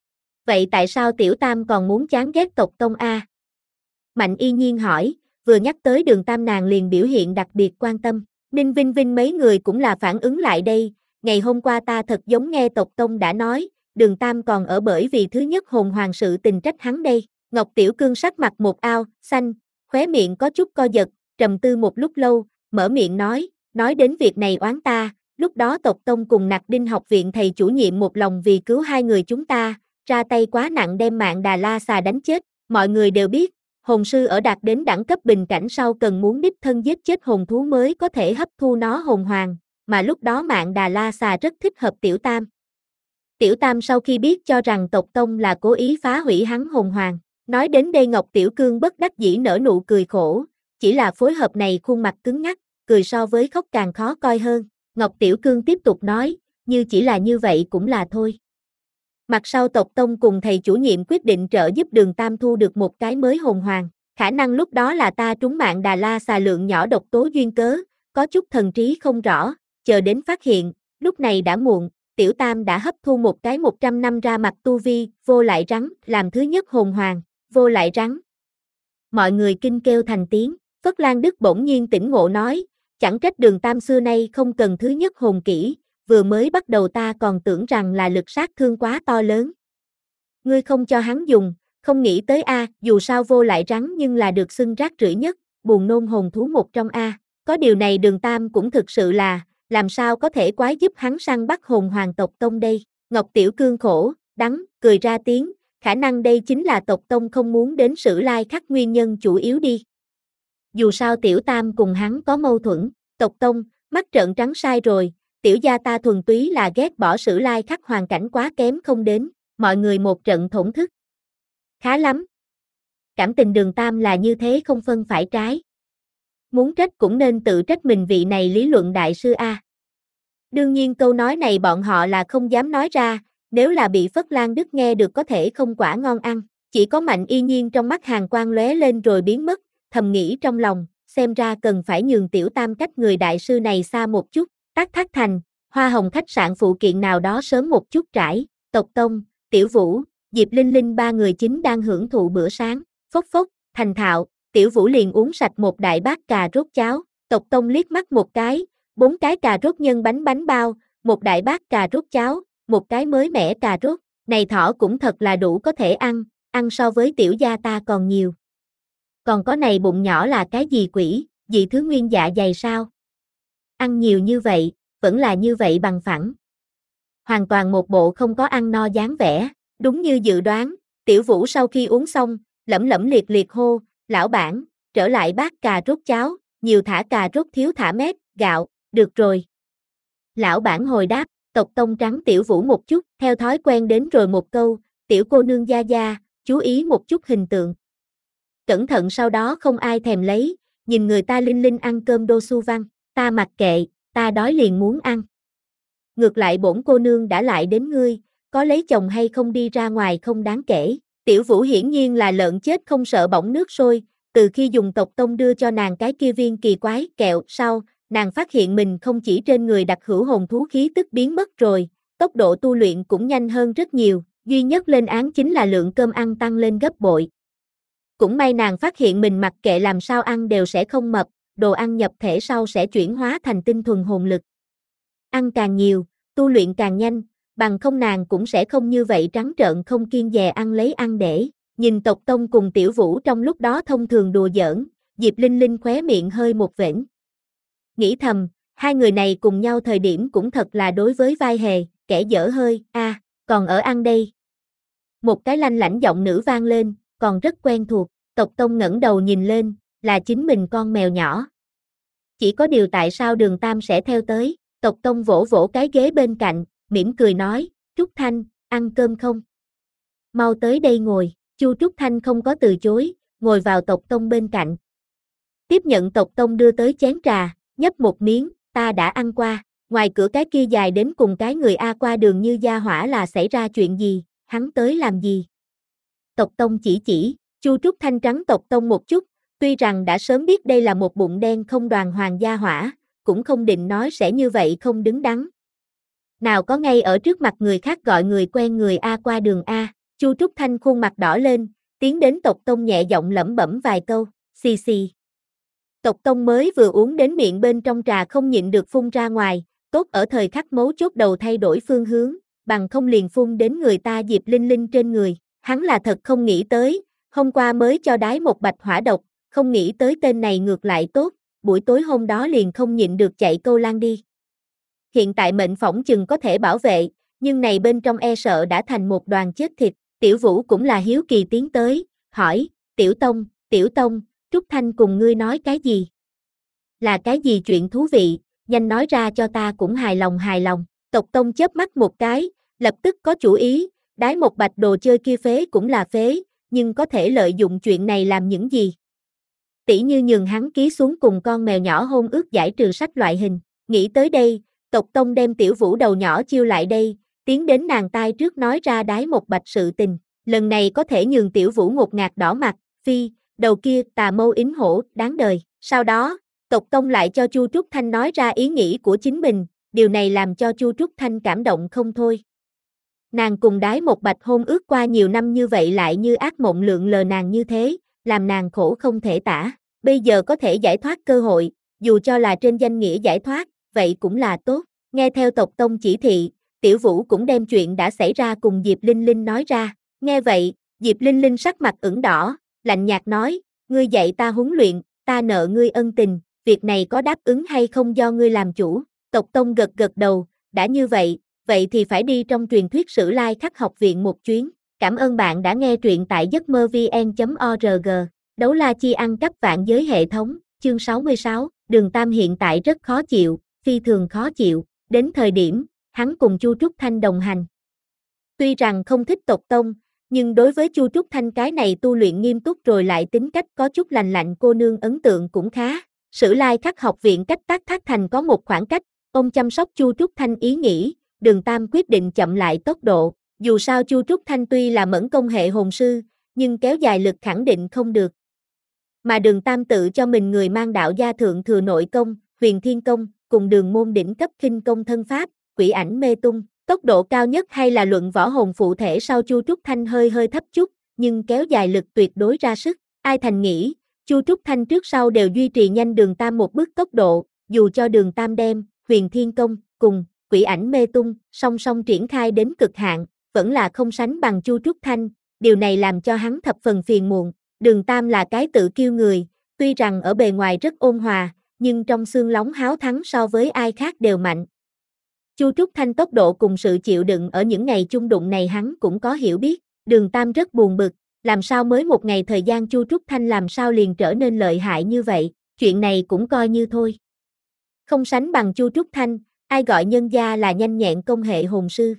Vậy tại sao Tiểu Tam còn muốn chán ghét tộc tông a? Mạnh Y Nhiên hỏi, vừa nhắc tới Đường Tam nàng liền biểu hiện đặc biệt quan tâm. Ninh Vinh Vinh mấy người cũng là phản ứng lại đây, ngày hôm qua ta thật giống nghe tộc tông đã nói, Đường Tam còn ở bởi vì thứ nhất hồn hoàng sự tình trách hắn đây. Ngọc Tiểu Cương sắc mặt một ao, xanh, khóe miệng có chút co giật, trầm tư một lúc lâu, mở miệng nói, nói đến việc này oán ta, lúc đó tộc tông cùng Nặc Đinh học viện thầy chủ nhiệm một lòng vì cứu hai người chúng ta, ra tay quá nặng đem mạng Đà La xà đánh chết, mọi người đều biết, hồn sư ở đạt đến đẳng cấp bình cảnh sau cần muốn đích thân giết chết hồn thú mới có thể hấp thu nó hồn hoàng, mà lúc đó mạng Đà La xà rất thích hợp Tiểu Tam. Tiểu Tam sau khi biết cho rằng tộc tông là cố ý phá hủy hắn hồn hoàng, nói đến đây Ngọc Tiểu Cương bất đắc dĩ nở nụ cười khổ, chỉ là phối hợp này khuôn mặt cứng ngắc, cười so với khóc càng khó coi hơn. Ngọc Tiểu Cương tiếp tục nói, như chỉ là như vậy cũng là thôi. Mặt sau tộc tông cùng thầy chủ nhiệm quyết định trợ giúp Đường Tam thu được một cái mới hồn hoàng, khả năng lúc đó là ta trúng mạng Đà La xà lượng nhỏ độc tố duyên cớ, có chút thần trí không rõ, chờ đến phát hiện, lúc này đã muộn, Tiểu Tam đã hấp thu một cái một trăm năm ra mặt tu vi, vô lại rắn, làm thứ nhất hồn hoàng, vô lại rắn. Mọi người kinh kêu thành tiếng, Phất Lan Đức bỗng nhiên tỉnh ngộ nói, chẳng trách Đường Tam xưa nay không cần thứ nhất hồn kỹ, vừa mới bắt đầu ta còn tưởng rằng là lực sát thương quá to lớn. Ngươi không cho hắn dùng, không nghĩ tới a, dù sao vô lại rắn nhưng là được xưng rác rưởi nhất, buồn nôn hồn thú một trong a, có điều này Đường Tam cũng thực sự là, làm sao có thể quái giúp hắn săn bắt hồn hoàng tộc tông đây. Ngọc Tiểu Cương khổ, đắng, cười ra tiếng, khả năng đây chính là tộc tông không muốn đến Sử Lai Khắc nguyên nhân chủ yếu đi. Dù sao Tiểu Tam cùng hắn có mâu thuẫn, tộc tông, mắt trợn trắng sai rồi, tiểu gia ta thuần túy là ghét bỏ Sử Lai Khắc hoàn cảnh quá kém không đến, mọi người một trận thổn thức. Khá lắm. Cảm tình Đường Tam là như thế không phân phải trái. Muốn trách cũng nên tự trách mình vị này lý luận đại sư a. Đương nhiên câu nói này bọn họ là không dám nói ra, nếu là bị Phất Lan Đức nghe được có thể không quả ngon ăn, chỉ có Mạnh Y Nhiên trong mắt hàn quang lóe lên rồi biến mất, thầm nghĩ trong lòng, xem ra cần phải nhường Tiểu Tam cách người đại sư này xa một chút. Tắc Thác Thành, Hoa Hồng khách sạn phụ kiện nào đó sớm một chút trải, tộc tông, Tiểu Vũ, Diệp Linh Linh ba người chính đang hưởng thụ bữa sáng, phốc phốc, thành thạo, Tiểu Vũ liền uống sạch một đại bát cà rốt cháo, tộc tông liếc mắt một cái, bốn cái cà rốt nhân bánh bánh bao, một đại bát cà rốt cháo, một cái mới mẻ cà rốt, này thỏ cũng thật là đủ có thể ăn, ăn so với tiểu gia ta còn nhiều. Còn có này bụng nhỏ là cái gì quỷ, dị thứ nguyên dạ dày sao? Ăn nhiều như vậy, vẫn là như vậy bằng phẳng. Hoàn toàn một bộ không có ăn no dáng vẻ, đúng như dự đoán, Tiểu Vũ sau khi uống xong, lẩm lẩm liệt liệt hô, lão bản, trở lại bát cà rốt cháo, nhiều thả cà rốt thiếu thả mét, gạo, được rồi. Lão bản hồi đáp, tộc tông trắng Tiểu Vũ một chút, theo thói quen đến rồi một câu, tiểu cô nương gia gia, chú ý một chút hình tượng. Cẩn thận sau đó không ai thèm lấy, nhìn người ta Linh Linh ăn cơm đô su văn, ta mặc kệ, ta đói liền muốn ăn. Ngược lại bổn cô nương đã lại đến ngươi, có lấy chồng hay không đi ra ngoài không đáng kể. Tiểu Vũ hiển nhiên là lợn chết không sợ bỏng nước sôi, từ khi dùng tộc tông đưa cho nàng cái kia viên kỳ quái kẹo sau, nàng phát hiện mình không chỉ trên người đặc hữu hồn thú khí tức biến mất rồi, tốc độ tu luyện cũng nhanh hơn rất nhiều, duy nhất lên án chính là lượng cơm ăn tăng lên gấp bội. Cũng may nàng phát hiện mình mặc kệ làm sao ăn đều sẽ không mập, đồ ăn nhập thể sau sẽ chuyển hóa thành tinh thuần hồn lực. Ăn càng nhiều, tu luyện càng nhanh, bằng không nàng cũng sẽ không như vậy trắng trợn không kiêng dè ăn lấy ăn để. Nhìn Tộc Tông cùng Tiểu Vũ trong lúc đó thông thường đùa giỡn, Diệp Linh Linh khóe miệng hơi một vểnh. Nghĩ thầm, hai người này cùng nhau thời điểm cũng thật là đối với vai hề, kẻ dở hơi, a, à, còn ở ăn đây. Một cái lanh lảnh giọng nữ vang lên, còn rất quen thuộc. Tộc Tông ngẩng đầu nhìn lên, là chính mình con mèo nhỏ. Chỉ có điều tại sao Đường Tam sẽ theo tới? Tộc Tông vỗ vỗ cái ghế bên cạnh, mỉm cười nói, Trúc Thanh, ăn cơm không? Mau tới đây ngồi. Chu Trúc Thanh không có từ chối, ngồi vào Tộc Tông bên cạnh. Tiếp nhận Tộc Tông đưa tới chén trà, nhấp một miếng, ta đã ăn qua. Ngoài cửa cái kia dài đến cùng cái người A qua đường như gia hỏa là xảy ra chuyện gì, hắn tới làm gì? Tộc Tông chỉ chỉ, Chu Trúc Thanh trắng Tộc Tông một chút, tuy rằng đã sớm biết đây là một bụng đen không đoàn hoàng gia hỏa, cũng không định nói sẽ như vậy không đứng đắn. Nào có ngay ở trước mặt người khác gọi người quen người A qua đường A, Chu Trúc Thanh khuôn mặt đỏ lên, tiến đến Tộc Tông nhẹ giọng lẩm bẩm vài câu, xì xì. Tộc Tông mới vừa uống đến miệng bên trong trà không nhịn được phun ra ngoài, tốt ở thời khắc mấu chốt đầu thay đổi phương hướng, bằng không liền phun đến người ta Diệp Linh Linh trên người, hắn là thật không nghĩ tới, hôm qua mới cho đái một bạch hỏa độc, không nghĩ tới tên này ngược lại tốt, buổi tối hôm đó liền không nhịn được chạy câu lan đi. Hiện tại mệnh phỏng chừng có thể bảo vệ, nhưng này bên trong e sợ đã thành một đoàn chết thịt. Tiểu Vũ cũng là hiếu kỳ tiến tới, hỏi, Tiểu Tông, Tiểu Tông, Trúc Thanh cùng ngươi nói cái gì? Là cái gì chuyện thú vị, nhanh nói ra cho ta cũng hài lòng hài lòng. Tộc Tông chớp mắt một cái, lập tức có chủ ý, đái một bạch đồ chơi kia phế cũng là phế, nhưng có thể lợi dụng chuyện này làm những gì? Tỉ như nhường hắn ký xuống cùng con mèo nhỏ hôn ước giải trừ sách loại hình. Nghĩ tới đây, Tộc Tông đem Tiểu Vũ đầu nhỏ chiêu lại đây, tiến đến nàng tai trước nói ra đái một bạch sự tình. Lần này có thể nhường Tiểu Vũ ngột ngạt đỏ mặt, phi, đầu kia tà mâu yến hổ, đáng đời. Sau đó, Tộc Tông lại cho Chu Trúc Thanh nói ra ý nghĩ của chính mình, điều này làm cho Chu Trúc Thanh cảm động không thôi. Nàng cùng đái một bạch hôn ước qua nhiều năm như vậy lại như ác mộng lượn lờ nàng như thế, làm nàng khổ không thể tả. Bây giờ có thể giải thoát cơ hội, dù cho là trên danh nghĩa giải thoát, vậy cũng là tốt. Nghe theo Tộc Tông chỉ thị, Tiểu Vũ cũng đem chuyện đã xảy ra cùng Diệp Linh Linh nói ra. Nghe vậy, Diệp Linh Linh sắc mặt ửng đỏ, lạnh nhạt nói, ngươi dạy ta huấn luyện, ta nợ ngươi ân tình, việc này có đáp ứng hay không do ngươi làm chủ. Tộc Tông gật gật đầu, đã như vậy, vậy thì phải đi trong truyền thuyết Sử Lai Khắc học viện một chuyến. Cảm ơn bạn đã nghe truyện tại giấc mơ vn chấm org. Đấu la chi ăn cắp vạn giới hệ thống, chương sáu mươi sáu, Đường Tam hiện tại rất khó chịu, phi thường khó chịu, đến thời điểm, hắn cùng Chu Trúc Thanh đồng hành. Tuy rằng không thích Tộc Tông, nhưng đối với Chu Trúc Thanh cái này tu luyện nghiêm túc rồi lại tính cách có chút lành lạnh cô nương ấn tượng cũng khá. Sử Lai Khắc học viện cách Tác Thác Thành có một khoảng cách, ông chăm sóc Chu Trúc Thanh ý nghĩ, Đường Tam quyết định chậm lại tốc độ, dù sao Chu Trúc Thanh tuy là mẫn công hệ hồn sư, nhưng kéo dài lực khẳng định không được. Mà Đường Tam tự cho mình người mang đạo gia thượng thừa nội công, huyền thiên công, cùng đường môn đỉnh cấp khinh công thân pháp, quỷ ảnh mê tung, tốc độ cao nhất hay là luận võ hồn phụ thể sau Chu Trúc Thanh hơi hơi thấp chút, nhưng kéo dài lực tuyệt đối ra sức. Ai thành nghĩ, Chu Trúc Thanh trước sau đều duy trì nhanh Đường Tam một bước tốc độ, dù cho Đường Tam đem huyền thiên công cùng quỷ ảnh mê tung song song triển khai đến cực hạn, vẫn là không sánh bằng Chu Trúc Thanh, điều này làm cho hắn thập phần phiền muộn. Đường Tam là cái tự kiêu người, tuy rằng ở bề ngoài rất ôn hòa, nhưng trong xương lóng háo thắng so với ai khác đều mạnh. Chu Trúc Thanh tốc độ cùng sự chịu đựng ở những ngày chung đụng này hắn cũng có hiểu biết, Đường Tam rất buồn bực, làm sao mới một ngày thời gian Chu Trúc Thanh làm sao liền trở nên lợi hại như vậy, chuyện này cũng coi như thôi. Không sánh bằng Chu Trúc Thanh, ai gọi nhân gia là nhanh nhẹn công hệ hồn sư.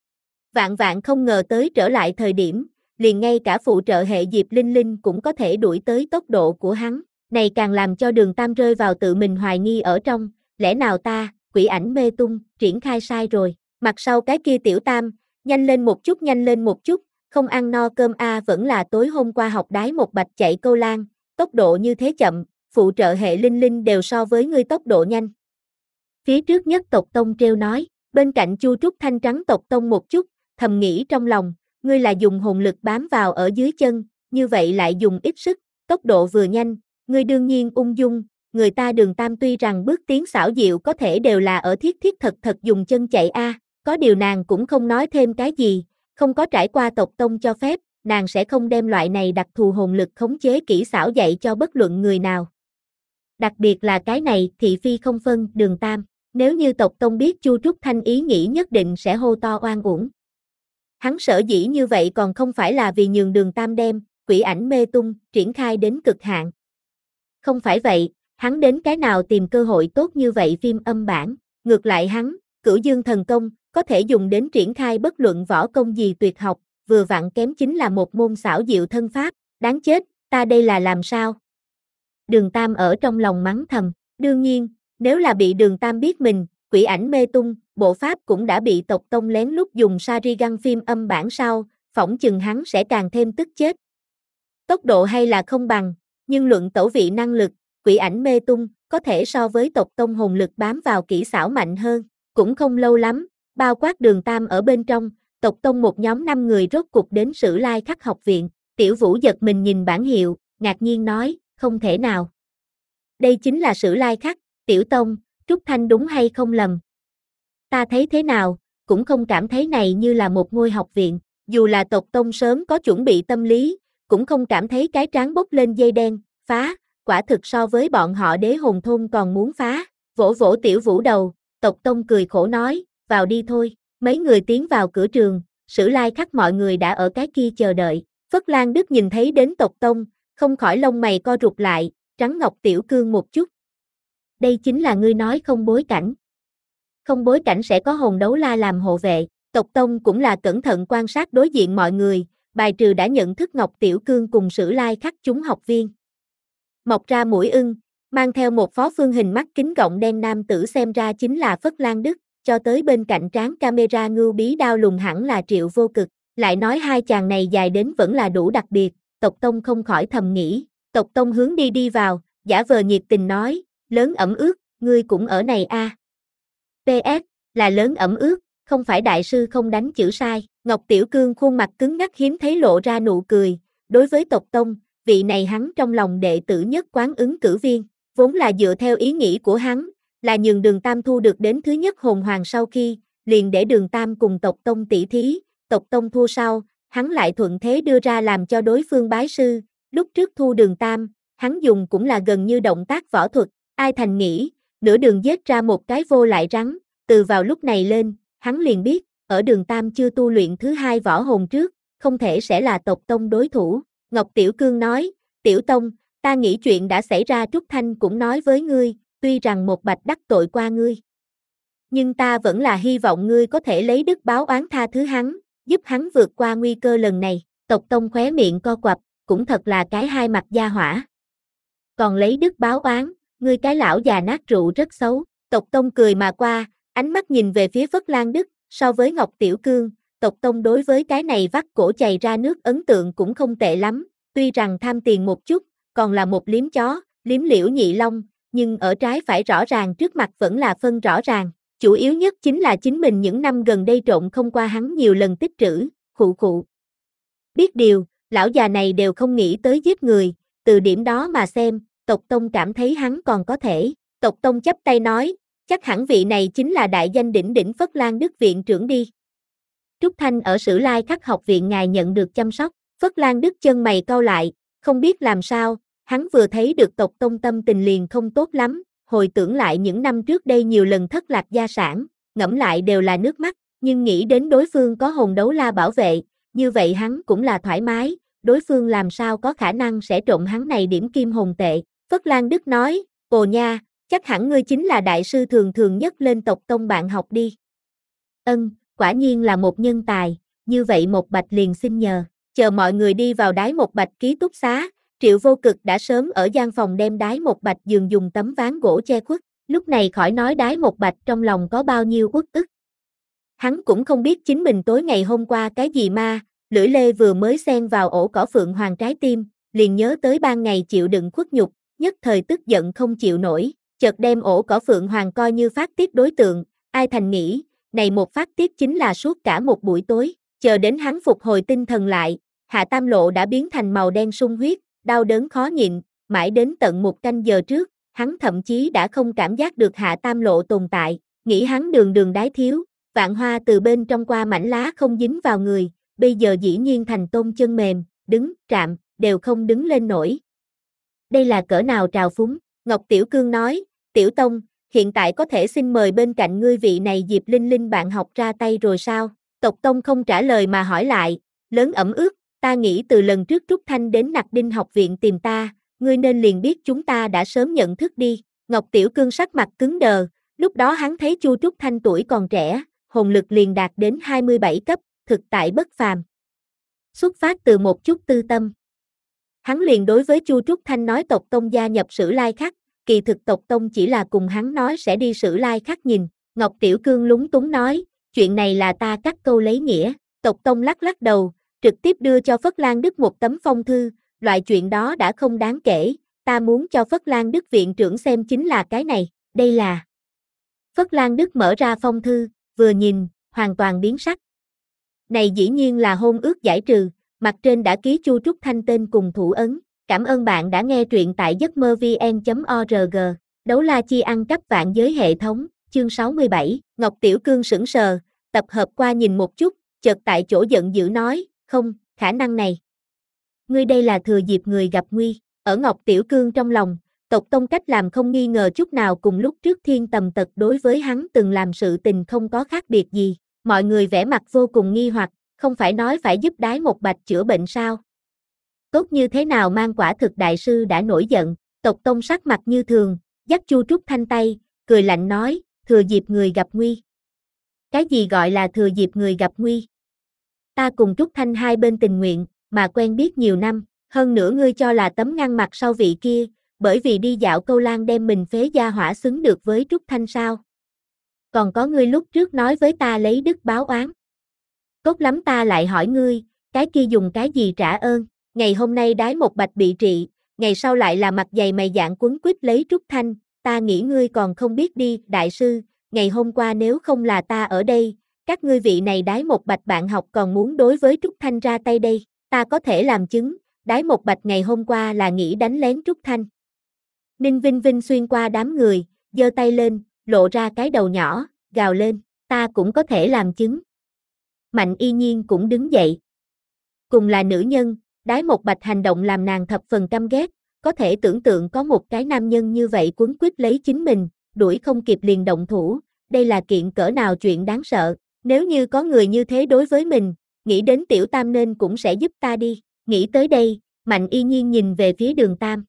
Vạn vạn không ngờ tới trở lại thời điểm, liền ngay cả phụ trợ hệ Diệp Linh Linh cũng có thể đuổi tới tốc độ của hắn, này càng làm cho Đường Tam rơi vào tự mình hoài nghi ở trong, lẽ nào ta, quỷ ảnh mê tung, triển khai sai rồi, mặt sau cái kia Tiểu Tam, nhanh lên một chút nhanh lên một chút, không ăn no cơm a vẫn là tối hôm qua học đái một bạch chạy câu lan, tốc độ như thế chậm, phụ trợ hệ Linh Linh đều so với ngươi tốc độ nhanh. Phía trước nhất Tộc Tông treo nói, bên cạnh Chu Trúc Thanh trắng Tộc Tông một chút, thầm nghĩ trong lòng, ngươi là dùng hồn lực bám vào ở dưới chân, như vậy lại dùng ít sức, tốc độ vừa nhanh, ngươi đương nhiên ung dung, người ta Đường Tam tuy rằng bước tiến xảo diệu có thể đều là ở thiết thiết thật thật dùng chân chạy a, Có điều nàng cũng không nói thêm cái gì, không có trải qua tộc tông cho phép, nàng sẽ không đem loại này đặc thù hồn lực khống chế kỹ xảo dạy cho bất luận người nào. Đặc biệt là cái này thị phi không phân Đường Tam, nếu như tộc tông biết Chu Trúc Thanh ý nghĩ nhất định sẽ hô to oan uổng. Hắn sở dĩ như vậy còn không phải là vì nhường Đường Tam đem quỷ ảnh mê tung triển khai đến cực hạn. Không phải vậy, hắn đến cái nào tìm cơ hội tốt như vậy phim âm bản, ngược lại hắn, Cửu Dương thần công, có thể dùng đến triển khai bất luận võ công gì tuyệt học, vừa vặn kém chính là một môn xảo diệu thân pháp, đáng chết, ta đây là làm sao? Đường Tam ở trong lòng mắng thầm, đương nhiên, nếu là bị Đường Tam biết mình, quỷ ảnh mê tung, bộ pháp cũng đã bị tộc tông lén lút dùng Sharingan phim âm bản sau, phỏng chừng hắn sẽ càng thêm tức chết. Tốc độ hay là không bằng, nhưng luận tẩu vị năng lực, quỷ ảnh mê tung, có thể so với tộc tông hồn lực bám vào kỹ xảo mạnh hơn, cũng không lâu lắm, bao quát Đường Tam ở bên trong, tộc tông một nhóm năm người rốt cục đến Sử Lai Khắc học viện, Tiểu Vũ giật mình nhìn bảng hiệu, ngạc nhiên nói, không thể nào. Đây chính là Sử Lai Khắc, Tiểu Tông, Trúc Thanh đúng hay không lầm? Ta thấy thế nào, cũng không cảm thấy này như là một ngôi học viện, dù là tộc tông sớm có chuẩn bị tâm lý, cũng không cảm thấy cái trán bốc lên dây đen, phá, quả thực so với bọn họ Đế Hồn thôn còn muốn phá, vỗ vỗ Tiểu Vũ đầu, tộc tông cười khổ nói, vào đi thôi, mấy người tiến vào cửa trường, Sử Lai Khắc mọi người đã ở cái kia chờ đợi, Phất Lan Đức nhìn thấy đến tộc tông, không khỏi lông mày co rụt lại, trắng ngọc Tiểu Cương một chút. Đây chính là ngươi nói không bối cảnh. Không bối cảnh sẽ có hồn đấu la làm hộ vệ, tộc tông cũng là cẩn thận quan sát đối diện mọi người, bài trừ đã nhận thức Ngọc Tiểu Cương cùng Sử Lai Khắc chúng học viên. Mọc ra mũi ưng, mang theo một phó phương hình mắt kính gọng đen nam tử xem ra chính là Phất Lan Đức, cho tới bên cạnh trán camera ngưu bí đao lùng hẳn là Triệu Vô Cực, lại nói hai chàng này dài đến vẫn là đủ đặc biệt, tộc tông không khỏi thầm nghĩ, tộc tông hướng đi đi vào, giả vờ nhiệt tình nói, lớn ẩm ướt, ngươi cũng ở này a. À. pê ét, là lớn ẩm ướt, không phải đại sư không đánh chữ sai, Ngọc Tiểu Cương khuôn mặt cứng ngắc hiếm thấy lộ ra nụ cười, đối với tộc tông, vị này hắn trong lòng đệ tử nhất quán ứng cử viên, vốn là dựa theo ý nghĩ của hắn, là nhường Đường Tam thu được đến thứ nhất hồn hoàng sau khi, liền để Đường Tam cùng tộc tông tỷ thí, tộc tông thua sau, hắn lại thuận thế đưa ra làm cho đối phương bái sư, lúc trước thu Đường Tam, hắn dùng cũng là gần như động tác võ thuật, ai thành nghĩ, nửa đường giết ra một cái vô lại rắn, từ vào lúc này lên, hắn liền biết, ở Đường Tam chưa tu luyện thứ hai võ hồn trước, không thể sẽ là tộc tông đối thủ. Ngọc Tiểu Cương nói, Tiểu Tông, ta nghĩ chuyện đã xảy ra Trúc Thanh cũng nói với ngươi, tuy rằng một bạch đắc tội qua ngươi. Nhưng ta vẫn là hy vọng ngươi có thể lấy đức báo oán tha thứ hắn, giúp hắn vượt qua nguy cơ lần này, tộc tông khóe miệng co quặp, cũng thật là cái hai mặt gia hỏa. Còn lấy đức báo oán, ngươi cái lão già nát rượu rất xấu, tộc tông cười mà qua, ánh mắt nhìn về phía Phất Lan Đức, so với Ngọc Tiểu Cương, tộc tông đối với cái này vắt cổ chày ra nước ấn tượng cũng không tệ lắm, tuy rằng tham tiền một chút, còn là một liếm chó, liếm liễu nhị long, nhưng ở trái phải rõ ràng trước mặt vẫn là phân rõ ràng, chủ yếu nhất chính là chính mình những năm gần đây trộn không qua hắn nhiều lần tích trữ, khụ khụ. Biết điều, lão già này đều không nghĩ tới giết người, từ điểm đó mà xem, tộc tông cảm thấy hắn còn có thể, tộc tông chắp tay nói, chắc hẳn vị này chính là đại danh đỉnh đỉnh Phất Lan Đức viện trưởng đi. Trúc Thanh ở Sử Lai Khắc học viện ngài nhận được chăm sóc, Phất Lan Đức chân mày cau lại, không biết làm sao, hắn vừa thấy được tộc tông tâm tình liền không tốt lắm, hồi tưởng lại những năm trước đây nhiều lần thất lạc gia sản, ngẫm lại đều là nước mắt, nhưng nghĩ đến đối phương có hồn đấu la bảo vệ, như vậy hắn cũng là thoải mái, đối phương làm sao có khả năng sẽ trộm hắn này điểm kim hồn tệ. Phất Lan Đức nói, ồ nha, chắc hẳn ngươi chính là đại sư thường thường nhất lên tộc tông bạn học đi. Ân, quả nhiên là một nhân tài, như vậy một bạch liền xin nhờ, chờ mọi người đi vào đái một bạch ký túc xá, Triệu Vô Cực đã sớm ở gian phòng đem đái một bạch giường dùng tấm ván gỗ che khuất, lúc này khỏi nói đái một bạch trong lòng có bao nhiêu uất ức. Hắn cũng không biết chính mình tối ngày hôm qua cái gì ma, lưỡi lê vừa mới xen vào ổ cỏ phượng hoàng trái tim, liền nhớ tới ban ngày chịu đựng khuất nhục, nhất thời tức giận không chịu nổi, chợt đem ổ cỏ phượng hoàng coi như phát tiết đối tượng, ai thành nghĩ, này một phát tiết chính là suốt cả một buổi tối, chờ đến hắn phục hồi tinh thần lại, Hạ Tam Lộ đã biến thành màu đen sung huyết, đau đớn khó nhịn, mãi đến tận một canh giờ trước, hắn thậm chí đã không cảm giác được Hạ Tam Lộ tồn tại, nghĩ hắn đường đường đái thiếu, Vạn Hoa từ bên trong qua mảnh lá không dính vào người, bây giờ dĩ nhiên thành tôm chân mềm, đứng, trạm, đều không đứng lên nổi. Đây là cỡ nào trào phúng, Ngọc Tiểu Cương nói, Tiểu Tông, hiện tại có thể xin mời bên cạnh ngươi vị này Diệp Linh Linh bạn học ra tay rồi sao? Tộc Tông không trả lời mà hỏi lại, lớn ẩm ướt, ta nghĩ từ lần trước Trúc Thanh đến Nặc Đinh học viện tìm ta, ngươi nên liền biết chúng ta đã sớm nhận thức đi. Ngọc Tiểu Cương sắc mặt cứng đờ, lúc đó hắn thấy Chu Trúc Thanh tuổi còn trẻ, hồn lực liền đạt đến hai mươi bảy cấp, thực tại bất phàm. Xuất phát từ một chút tư tâm. Hắn liền đối với Chu Trúc Thanh nói tộc Tông gia nhập Sử Lai Khắc, kỳ thực tộc Tông chỉ là cùng hắn nói sẽ đi Sử Lai Khắc nhìn. Ngọc Tiểu Cương lúng túng nói, chuyện này là ta cắt câu lấy nghĩa. Tộc Tông lắc lắc đầu, trực tiếp đưa cho Phất Lan Đức một tấm phong thư, loại chuyện đó đã không đáng kể, ta muốn cho Phất Lan Đức viện trưởng xem chính là cái này, đây là. Phất Lan Đức mở ra phong thư, vừa nhìn, hoàn toàn biến sắc. Này dĩ nhiên là hôn ước giải trừ, mặt trên đã ký Chu Trúc Thanh tên cùng thủ ấn. Cảm ơn bạn đã nghe truyện tại giấc mơ vn chấm org. Đấu la chi ăn cắp vạn giới hệ thống, chương sáu mươi bảy. Ngọc Tiểu Cương sững sờ, tập hợp qua nhìn một chút, chợt tại chỗ giận dữ nói, không, khả năng này. Ngươi đây là thừa dịp người gặp nguy. Ở Ngọc Tiểu Cương trong lòng, tộc Tông cách làm không nghi ngờ chút nào cùng lúc trước Thiên Tầm Tật đối với hắn từng làm sự tình không có khác biệt gì. Mọi người vẻ mặt vô cùng nghi hoặc, không phải nói phải giúp Đái Một Bạch chữa bệnh sao? Tốt như thế nào mang quả thực đại sư đã nổi giận, tộc Tông sắc mặt như thường, dắt Chu Trúc Thanh tay, cười lạnh nói, thừa dịp người gặp nguy. Cái gì gọi là thừa dịp người gặp nguy? Ta cùng Trúc Thanh hai bên tình nguyện, mà quen biết nhiều năm, hơn nữa ngươi cho là tấm ngăn mặt sau vị kia, bởi vì đi dạo câu lan đem mình phế gia hỏa xứng được với Trúc Thanh sao? Còn có ngươi lúc trước nói với ta lấy đức báo oán. Tốt lắm ta lại hỏi ngươi, cái kia dùng cái gì trả ơn? Ngày hôm nay Đái Một Bạch bị trị, ngày sau lại là mặt dày mày dạn quấn quýt lấy Trúc Thanh, ta nghĩ ngươi còn không biết đi, đại sư, ngày hôm qua nếu không là ta ở đây, các ngươi vị này Đái Một Bạch bạn học còn muốn đối với Trúc Thanh ra tay đây, ta có thể làm chứng, Đái Một Bạch ngày hôm qua là nghĩ đánh lén Trúc Thanh. Ninh Vinh Vinh xuyên qua đám người, giơ tay lên, lộ ra cái đầu nhỏ, gào lên, ta cũng có thể làm chứng. Mạnh Y Nhiên cũng đứng dậy. Cùng là nữ nhân, Đái Một Bạch hành động làm nàng thập phần căm ghét, có thể tưởng tượng có một cái nam nhân như vậy quấn quýt lấy chính mình, đuổi không kịp liền động thủ, đây là kiện cỡ nào chuyện đáng sợ, nếu như có người như thế đối với mình, nghĩ đến Tiểu Tam nên cũng sẽ giúp ta đi, nghĩ tới đây, Mạnh Y Nhiên nhìn về phía Đường Tam.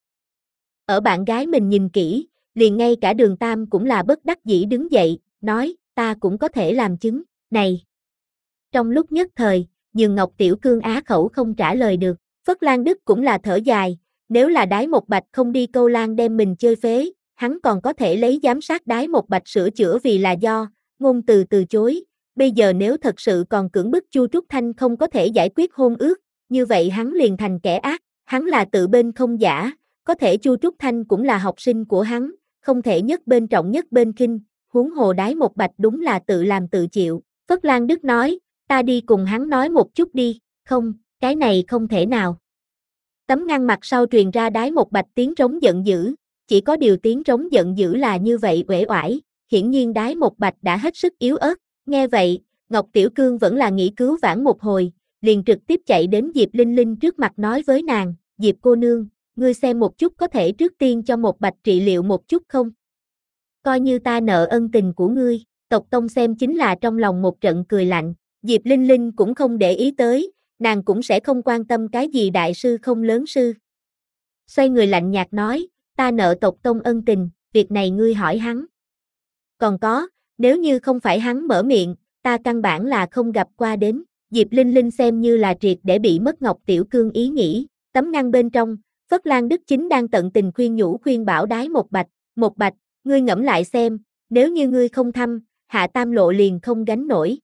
Ở bạn gái mình nhìn kỹ, liền ngay cả Đường Tam cũng là bất đắc dĩ đứng dậy, nói, ta cũng có thể làm chứng, này. Trong lúc nhất thời, nhường Ngọc Tiểu Cương á khẩu không trả lời được, Phất Lan Đức cũng là thở dài, nếu là Đái Một Bạch không đi câu lan đem mình chơi phế, hắn còn có thể lấy giám sát Đái Một Bạch sửa chữa vì là do, ngôn từ từ chối, bây giờ nếu thật sự còn cưỡng bức Chu Trúc Thanh không có thể giải quyết hôn ước, như vậy hắn liền thành kẻ ác, hắn là tự bên không giả, có thể Chu Trúc Thanh cũng là học sinh của hắn, không thể nhất bên trọng nhất bên khinh, huống hồ Đái Một Bạch đúng là tự làm tự chịu, Phất Lan Đức nói, ta đi cùng hắn nói một chút đi, không, cái này không thể nào. Tấm ngăn mặt sau truyền ra Đái Một Bạch tiếng trống giận dữ, chỉ có điều tiếng trống giận dữ là như vậy uể oải, hiển nhiên Đái Một Bạch đã hết sức yếu ớt, nghe vậy, Ngọc Tiểu Cương vẫn là nghĩ cứu vãn một hồi, liền trực tiếp chạy đến Diệp Linh Linh trước mặt nói với nàng, Diệp cô nương, ngươi xem một chút có thể trước tiên cho Một Bạch trị liệu một chút không? Coi như ta nợ ân tình của ngươi, tộc Tông xem chính là trong lòng một trận cười lạnh, Diệp Linh Linh cũng không để ý tới, nàng cũng sẽ không quan tâm cái gì đại sư không lớn sư. Xoay người lạnh nhạt nói, ta nợ tộc Tông ân tình, việc này ngươi hỏi hắn. Còn có, nếu như không phải hắn mở miệng, ta căn bản là không gặp qua đến, Diệp Linh Linh xem như là triệt để bị mất Ngọc Tiểu Cương ý nghĩ, tấm ngăn bên trong, Phất Lan Đức chính đang tận tình khuyên nhủ khuyên bảo Đái Một Bạch, Một Bạch, ngươi ngẫm lại xem, nếu như ngươi không thăm, Hạ Tam Lộ liền không gánh nổi.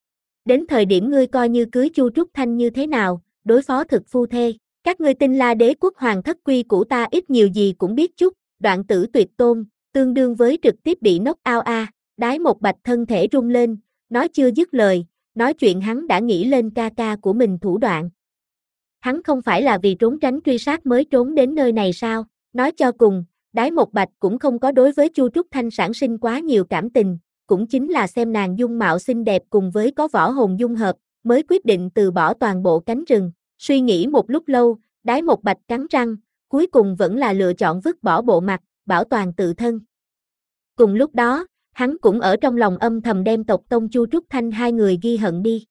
Đến thời điểm ngươi coi như cưới Chu Trúc Thanh như thế nào, đối phó thực phu thê, các ngươi Tinh La Đế quốc hoàng thất quy của ta ít nhiều gì cũng biết chút, đoạn tử tuyệt tôn, tương đương với trực tiếp bị knock out a. Đái Một Bạch thân thể rung lên, nói chưa dứt lời, nói chuyện hắn đã nghĩ lên ca ca của mình thủ đoạn. Hắn không phải là vì trốn tránh truy sát mới trốn đến nơi này sao, nói cho cùng, Đái Một Bạch cũng không có đối với Chu Trúc Thanh sản sinh quá nhiều cảm tình, cũng chính là xem nàng dung mạo xinh đẹp cùng với có võ hồn dung hợp, mới quyết định từ bỏ toàn bộ cánh rừng. Suy nghĩ một lúc lâu, Đái Một Bạch cắn răng, cuối cùng vẫn là lựa chọn vứt bỏ bộ mặt, bảo toàn tự thân. Cùng lúc đó, hắn cũng ở trong lòng âm thầm đem tộc tông Chu Trúc Thanh hai người ghi hận đi.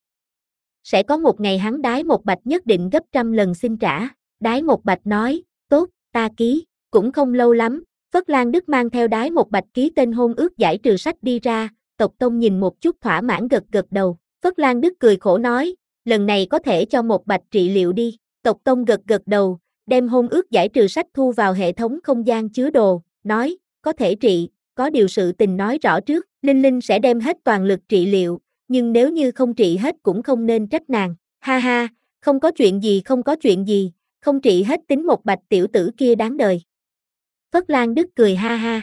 Sẽ có một ngày hắn Đái Một Bạch nhất định gấp trăm lần xin trả. Đái Một Bạch nói, tốt, ta ký. Cũng không lâu lắm, Phất Lan Đức mang theo Đái Một Bạch ký tên hôn ước giải trừ sách đi ra, tộc tông nhìn một chút thỏa mãn gật gật đầu. Phất Lan Đức cười khổ nói, lần này có thể cho Một Bạch trị liệu đi. Tộc tông gật gật đầu, đem hôn ước giải trừ sách thu vào hệ thống không gian chứa đồ, nói, có thể trị, có điều sự tình nói rõ trước, Linh Linh sẽ đem hết toàn lực trị liệu, nhưng nếu như không trị hết cũng không nên trách nàng. Ha ha, không có chuyện gì không có chuyện gì, không trị hết tính Một Bạch tiểu tử kia đáng đời. Phất Lan Đức cười ha ha.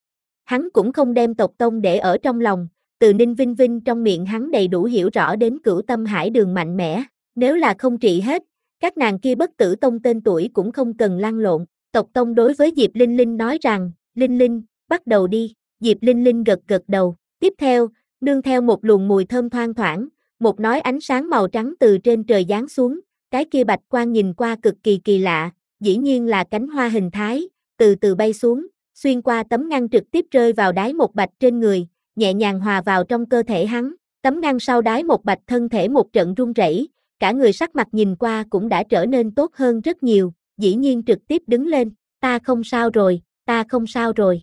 Hắn cũng không đem tộc tông để ở trong lòng, từ Ninh Vinh Vinh trong miệng hắn đầy đủ hiểu rõ đến Cửu Tâm Hải Đường mạnh mẽ, nếu là không trị hết, các nàng kia bất tử tông tên tuổi cũng không cần lăn lộn. Tộc tông đối với Diệp Linh Linh nói rằng, Linh Linh, bắt đầu đi. Diệp Linh Linh gật gật đầu, tiếp theo, nương theo một luồng mùi thơm thoang thoảng, một nói ánh sáng màu trắng từ trên trời giáng xuống, cái kia bạch quang nhìn qua cực kỳ kỳ lạ, dĩ nhiên là cánh hoa hình thái, từ từ bay xuống, xuyên qua tấm ngăn trực tiếp rơi vào Đái Một Bạch trên người, nhẹ nhàng hòa vào trong cơ thể hắn. Tấm ngăn sau Đái Một Bạch thân thể một trận run rẩy, cả người sắc mặt nhìn qua cũng đã trở nên tốt hơn rất nhiều, dĩ nhiên trực tiếp đứng lên, ta không sao rồi, ta không sao rồi.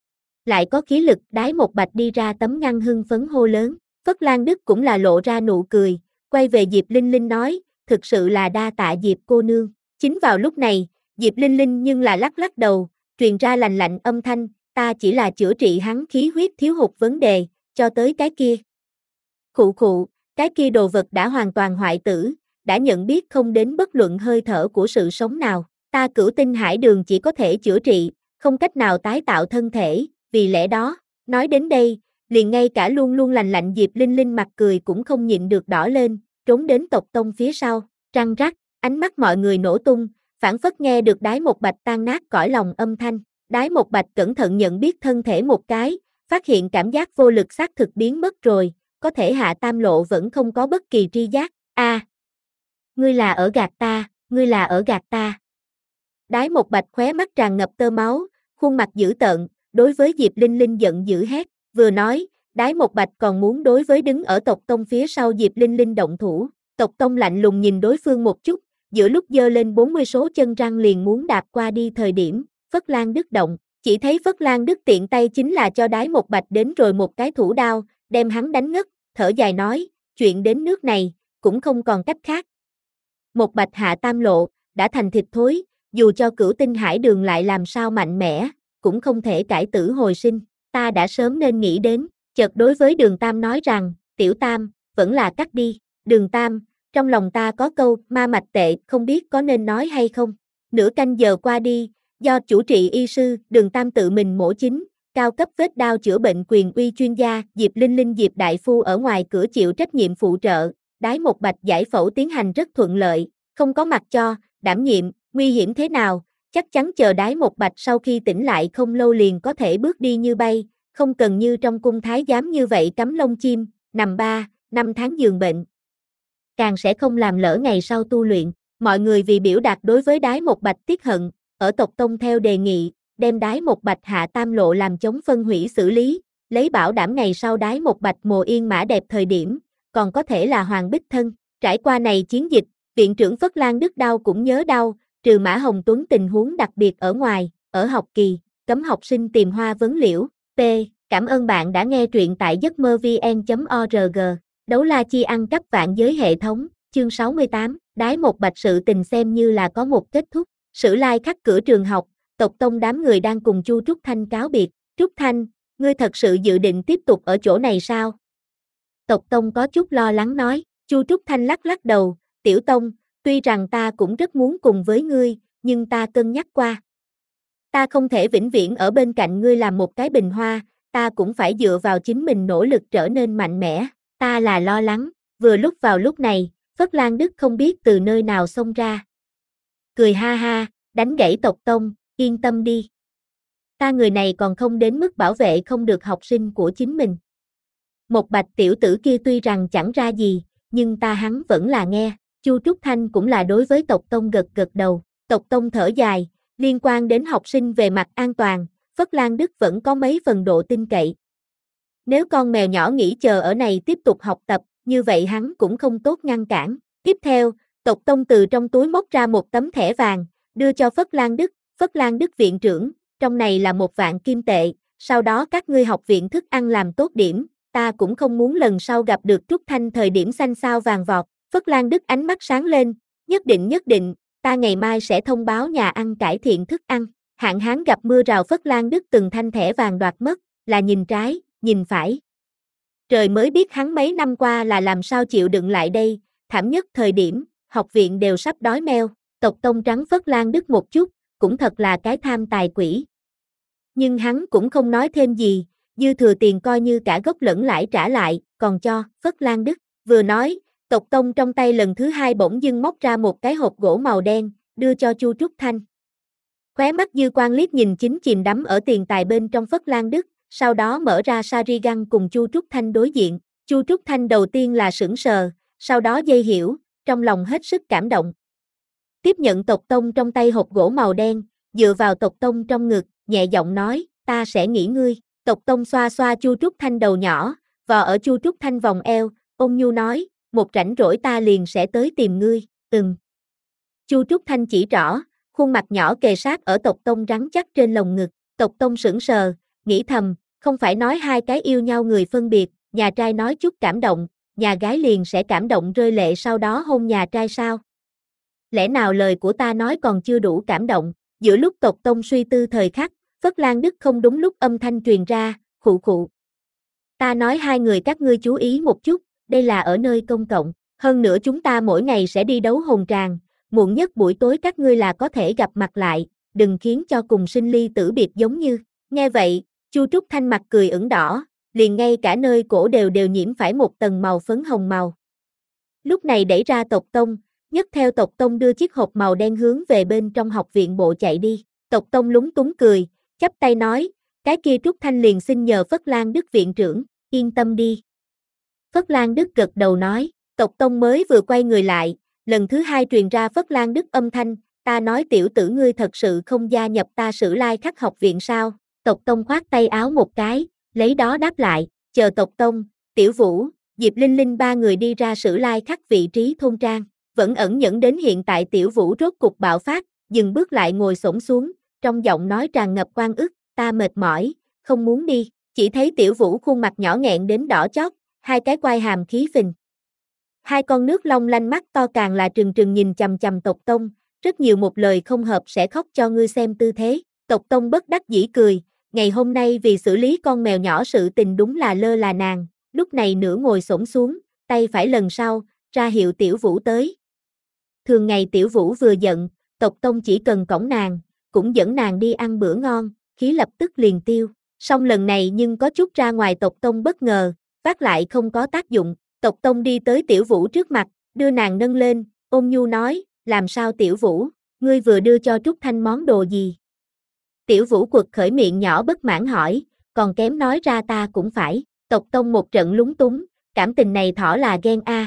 Lại có khí lực, Đái Một Bạch đi ra tấm ngăn hưng phấn hô lớn. Phất Lan Đức cũng là lộ ra nụ cười, quay về Diệp Linh Linh nói, thực sự là đa tạ Diệp cô nương. Chính vào lúc này, Diệp Linh Linh nhưng là lắc lắc đầu, truyền ra lành lạnh âm thanh, ta chỉ là chữa trị hắn khí huyết thiếu hụt vấn đề, cho tới cái kia. Khụ khụ, cái kia đồ vật đã hoàn toàn hoại tử, đã nhận biết không đến bất luận hơi thở của sự sống nào, ta Cửu Tinh Hải Đường chỉ có thể chữa trị, không cách nào tái tạo thân thể, vì lẽ đó, nói đến đây, liền ngay cả luôn luôn lành lạnh Diệp Linh Linh mặt cười cũng không nhịn được đỏ lên, trốn đến tộc tông phía sau, răng rắc, ánh mắt mọi người nổ tung, phảng phất nghe được Đái Một Bạch tan nát cõi lòng âm thanh. Đái Một Bạch cẩn thận nhận biết thân thể một cái, phát hiện cảm giác vô lực xác thực biến mất rồi, có thể Hạ Tam Lộ vẫn không có bất kỳ tri giác. A, à, ngươi là ở gạt ta, ngươi là ở gạt ta. Đái Một Bạch khóe mắt tràn ngập tơ máu, khuôn mặt dữ tợn, đối với Diệp Linh Linh giận dữ hét, vừa nói, Đái Một Bạch còn muốn đối với đứng ở tộc tông phía sau Diệp Linh Linh động thủ. Tộc tông lạnh lùng nhìn đối phương một chút, giữa lúc giơ lên bốn mươi số chân răng liền muốn đạp qua đi thời điểm, Phất Lan Đức động, chỉ thấy Phất Lan Đức tiện tay chính là cho Đái Một Bạch đến rồi một cái thủ đao, đem hắn đánh ngất, thở dài nói, chuyện đến nước này, cũng không còn cách khác. Một Bạch Hạ Tam Lộ, đã thành thịt thối, dù cho Cửu Tinh Hải Đường lại làm sao mạnh mẽ, cũng không thể cải tử hồi sinh, ta đã sớm nên nghĩ đến, chợt đối với Đường Tam nói rằng, Tiểu Tam, vẫn là cắt đi, Đường Tam, trong lòng ta có câu, ma mạch tệ, không biết có nên nói hay không. Nửa canh giờ qua đi, do chủ trị y sư, Đường Tam tự mình mổ chính, cao cấp vết đao chữa bệnh quyền uy chuyên gia, Diệp Linh Linh Diệp Đại Phu ở ngoài cửa chịu trách nhiệm phụ trợ, Đái Một Bạch giải phẫu tiến hành rất thuận lợi, không có mặt cho, đảm nhiệm, nguy hiểm thế nào, chắc chắn chờ Đái Một Bạch sau khi tỉnh lại không lâu liền có thể bước đi như bay, không cần như trong cung thái giám như vậy cắm lông chim, nằm ba, năm tháng giường bệnh. Càng sẽ không làm lỡ ngày sau tu luyện, mọi người vì biểu đạt đối với Đái Một Bạch tiếc hận, ở tộc tông theo đề nghị, đem Đái Một Bạch Hạ Tam Lộ làm chống phân hủy xử lý, lấy bảo đảm ngày sau Đái Một Bạch mồ yên mã đẹp thời điểm, còn có thể là Hoàng Bích Thân. Trải qua này chiến dịch, viện trưởng Phất Lan Đức đau cũng nhớ đau, trừ Mã Hồng Tuấn tình huống đặc biệt ở ngoài, ở học kỳ, cấm học sinh tìm hoa vấn liễu. P. Cảm ơn bạn đã nghe truyện tại giấc mơ vn chấm org. Đấu la chi ăn cắp vạn giới hệ thống, chương sáu mươi tám, Đái Một Bạch sự tình xem như là có một kết thúc. Sử Lai khắc cửa trường học, tộc tông đám người đang cùng Chu Trúc Thanh cáo biệt. Trúc Thanh, ngươi thật sự dự định tiếp tục ở chỗ này sao? Tộc tông có chút lo lắng nói. Chu Trúc Thanh lắc lắc đầu, Tiểu Tông, tuy rằng ta cũng rất muốn cùng với ngươi, nhưng ta cân nhắc qua. Ta không thể vĩnh viễn ở bên cạnh ngươi làm một cái bình hoa, ta cũng phải dựa vào chính mình nỗ lực trở nên mạnh mẽ. Ta là lo lắng, vừa lúc vào lúc này, Phất Lan Đức không biết từ nơi nào xông ra. Cười ha ha, đánh gãy tộc tông, yên tâm đi. Ta người này còn không đến mức bảo vệ không được học sinh của chính mình. Một Bạch tiểu tử kia tuy rằng chẳng ra gì, nhưng ta hắn vẫn là nghe. Chu Trúc Thanh cũng là đối với tộc tông gật gật đầu. Tộc tông thở dài, liên quan đến học sinh về mặt an toàn, Phất Lan Đức vẫn có mấy phần độ tin cậy. Nếu con mèo nhỏ nghĩ chờ ở này tiếp tục học tập, như vậy hắn cũng không tốt ngăn cản. Tiếp theo, tộc tông từ trong túi móc ra một tấm thẻ vàng, đưa cho Phất Lan Đức. Phất Lan Đức viện trưởng, trong này là một vạn kim tệ, sau đó các ngươi học viện thức ăn làm tốt điểm, ta cũng không muốn lần sau gặp được Trúc Thanh thời điểm xanh xao vàng vọt. Phất Lan Đức ánh mắt sáng lên, nhất định nhất định, ta ngày mai sẽ thông báo nhà ăn cải thiện thức ăn. Hạn hán gặp mưa rào Phất Lan Đức từng thanh thẻ vàng đoạt mất, là nhìn trái, nhìn phải. Trời mới biết hắn mấy năm qua là làm sao chịu đựng lại đây, thảm nhất thời điểm, học viện đều sắp đói meo, tộc tông trắng Phất Lan Đức một chút, cũng thật là cái tham tài quỷ. Nhưng hắn cũng không nói thêm gì, dư thừa tiền coi như cả gốc lẫn lãi trả lại, còn cho Phất Lan Đức. Vừa nói, tộc tông trong tay lần thứ hai bỗng dưng móc ra một cái hộp gỗ màu đen, đưa cho Chu Trúc Thanh. Khóe mắt dư quan liếc nhìn chính chìm đắm ở tiền tài bên trong Phất Lan Đức, sau đó mở ra Sharingan cùng Chu Trúc Thanh đối diện. Chu Trúc Thanh đầu tiên là sững sờ, sau đó dây hiểu, trong lòng hết sức cảm động. Tiếp nhận tộc tông trong tay hộp gỗ màu đen, dựa vào tộc tông trong ngực, nhẹ giọng nói, ta sẽ nghĩ ngươi. Tộc tông xoa xoa Chu Trúc Thanh đầu nhỏ, vò ở Chu Trúc Thanh vòng eo, ôn nhu nói, một rảnh rỗi ta liền sẽ tới tìm ngươi, ừm. Chu Trúc Thanh chỉ rõ, khuôn mặt nhỏ kề sát ở tộc tông rắn chắc trên lồng ngực, tộc tông sững sờ, nghĩ thầm, không phải nói hai cái yêu nhau người phân biệt, nhà trai nói chút cảm động, nhà gái liền sẽ cảm động rơi lệ sau đó hôn nhà trai sao? Lẽ nào lời của ta nói còn chưa đủ cảm động? Giữa lúc tộc tông suy tư thời khắc, Phất Lan Đức không đúng lúc âm thanh truyền ra, khụ khụ. Ta nói hai người các ngươi chú ý một chút, đây là ở nơi công cộng, hơn nữa chúng ta mỗi ngày sẽ đi đấu hồn tràng, muộn nhất buổi tối các ngươi là có thể gặp mặt lại, đừng khiến cho cùng sinh ly tử biệt giống như. Nghe vậy, Chu Trúc Thanh mặt cười ửng đỏ, liền ngay cả nơi cổ đều đều nhiễm phải một tầng màu phấn hồng màu. Lúc này đẩy ra tộc tông, nhấc theo tộc tông đưa chiếc hộp màu đen hướng về bên trong học viện bộ chạy đi. Tộc tông lúng túng cười, chắp tay nói, cái kia Trúc Thanh liền xin nhờ Phất Lan Đức viện trưởng, yên tâm đi. Phất Lan Đức gật đầu nói, tộc tông mới vừa quay người lại, lần thứ hai truyền ra Phất Lan Đức âm thanh, ta nói tiểu tử ngươi thật sự không gia nhập ta Sử Lai Khắc học viện sao? Tộc tông khoát tay áo một cái, lấy đó đáp lại, chờ tộc tông, Tiểu Vũ, Diệp Linh Linh ba người đi ra Sử Lai Khắc vị trí thôn trang, vẫn ẩn nhẫn đến hiện tại Tiểu Vũ rốt cục bạo phát, dừng bước lại ngồi xổm xuống, trong giọng nói tràn ngập oan ức, ta mệt mỏi, không muốn đi, chỉ thấy Tiểu Vũ khuôn mặt nhỏ nghẹn đến đỏ chót, hai cái quai hàm khí phình. Hai con nước long lanh mắt to càng là trừng trừng nhìn chằm chằm tộc tông, rất nhiều một lời không hợp sẽ khóc cho ngươi xem tư thế. Tộc tông bất đắc dĩ cười, ngày hôm nay vì xử lý con mèo nhỏ sự tình đúng là lơ là nàng, lúc này nửa ngồi xổm xuống, tay phải lần sau, ra hiệu Tiểu Vũ tới. Thường ngày Tiểu Vũ vừa giận, tộc tông chỉ cần cõng nàng, cũng dẫn nàng đi ăn bữa ngon, khí lập tức liền tiêu. Song lần này nhưng có chút ra ngoài tộc tông bất ngờ, phát lại không có tác dụng. Tộc tông đi tới Tiểu Vũ trước mặt, đưa nàng nâng lên, ôn nhu nói, làm sao Tiểu Vũ, ngươi vừa đưa cho Trúc Thanh món đồ gì? Tiểu Vũ quật khởi miệng nhỏ bất mãn hỏi, còn kém nói ra ta cũng phải. Tộc tông một trận lúng túng, cảm tình này thỏ là ghen a.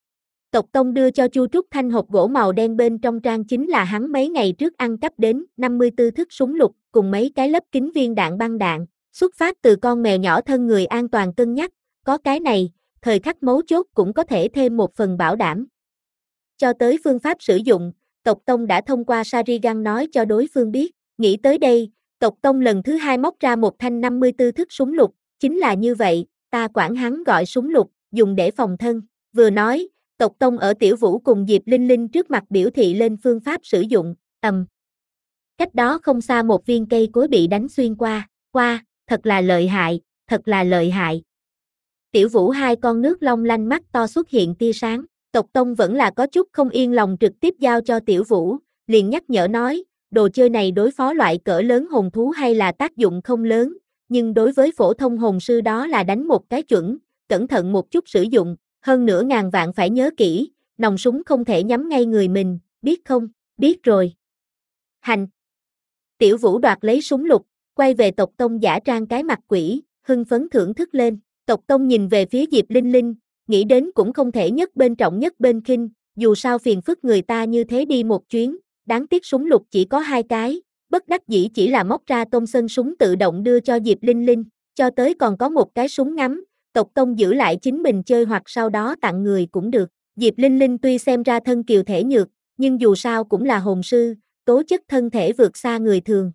Tộc tông đưa cho Chu Trúc Thanh hộp gỗ màu đen bên trong trang chính là hắn mấy ngày trước ăn cắp đến năm mươi tư thức súng lục cùng mấy cái lấp kính viên đạn băng đạn, xuất phát từ con mèo nhỏ thân người an toàn cân nhắc, có cái này, thời khắc mấu chốt cũng có thể thêm một phần bảo đảm. Cho tới phương pháp sử dụng, tộc tông đã thông qua Sharingan nói cho đối phương biết, nghĩ tới đây, tộc tông lần thứ hai móc ra một thanh năm mươi tư thức súng lục, chính là như vậy, ta quản hắn gọi súng lục, dùng để phòng thân, vừa nói, tộc tông ở Tiểu Vũ cùng Diệp Linh Linh trước mặt biểu thị lên phương pháp sử dụng, ầm. Cách đó không xa một viên cây cối bị đánh xuyên qua, qua, thật là lợi hại, thật là lợi hại. Tiểu Vũ hai con nước long lanh mắt to xuất hiện tia sáng, tộc tông vẫn là có chút không yên lòng trực tiếp giao cho Tiểu Vũ, liền nhắc nhở nói, đồ chơi này đối phó loại cỡ lớn hồn thú hay là tác dụng không lớn, nhưng đối với phổ thông hồn sư đó là đánh một cái chuẩn, cẩn thận một chút sử dụng, hơn nữa ngàn vạn phải nhớ kỹ, nòng súng không thể nhắm ngay người mình, biết không, biết rồi. Hành. Tiểu Vũ đoạt lấy súng lục, quay về tộc tông giả trang cái mặt quỷ, hưng phấn thưởng thức lên. Tộc Tông nhìn về phía Diệp Linh Linh, nghĩ đến cũng không thể nhất bên trọng nhất bên khinh, dù sao phiền phức người ta như thế đi một chuyến, đáng tiếc súng lục chỉ có hai cái, bất đắc dĩ chỉ là móc ra Thompson súng tự động đưa cho Diệp Linh Linh, cho tới còn có một cái súng ngắm, Tộc Tông giữ lại chính mình chơi hoặc sau đó tặng người cũng được. Diệp Linh Linh tuy xem ra thân kiều thể nhược, nhưng dù sao cũng là hồn sư, tố chất thân thể vượt xa người thường.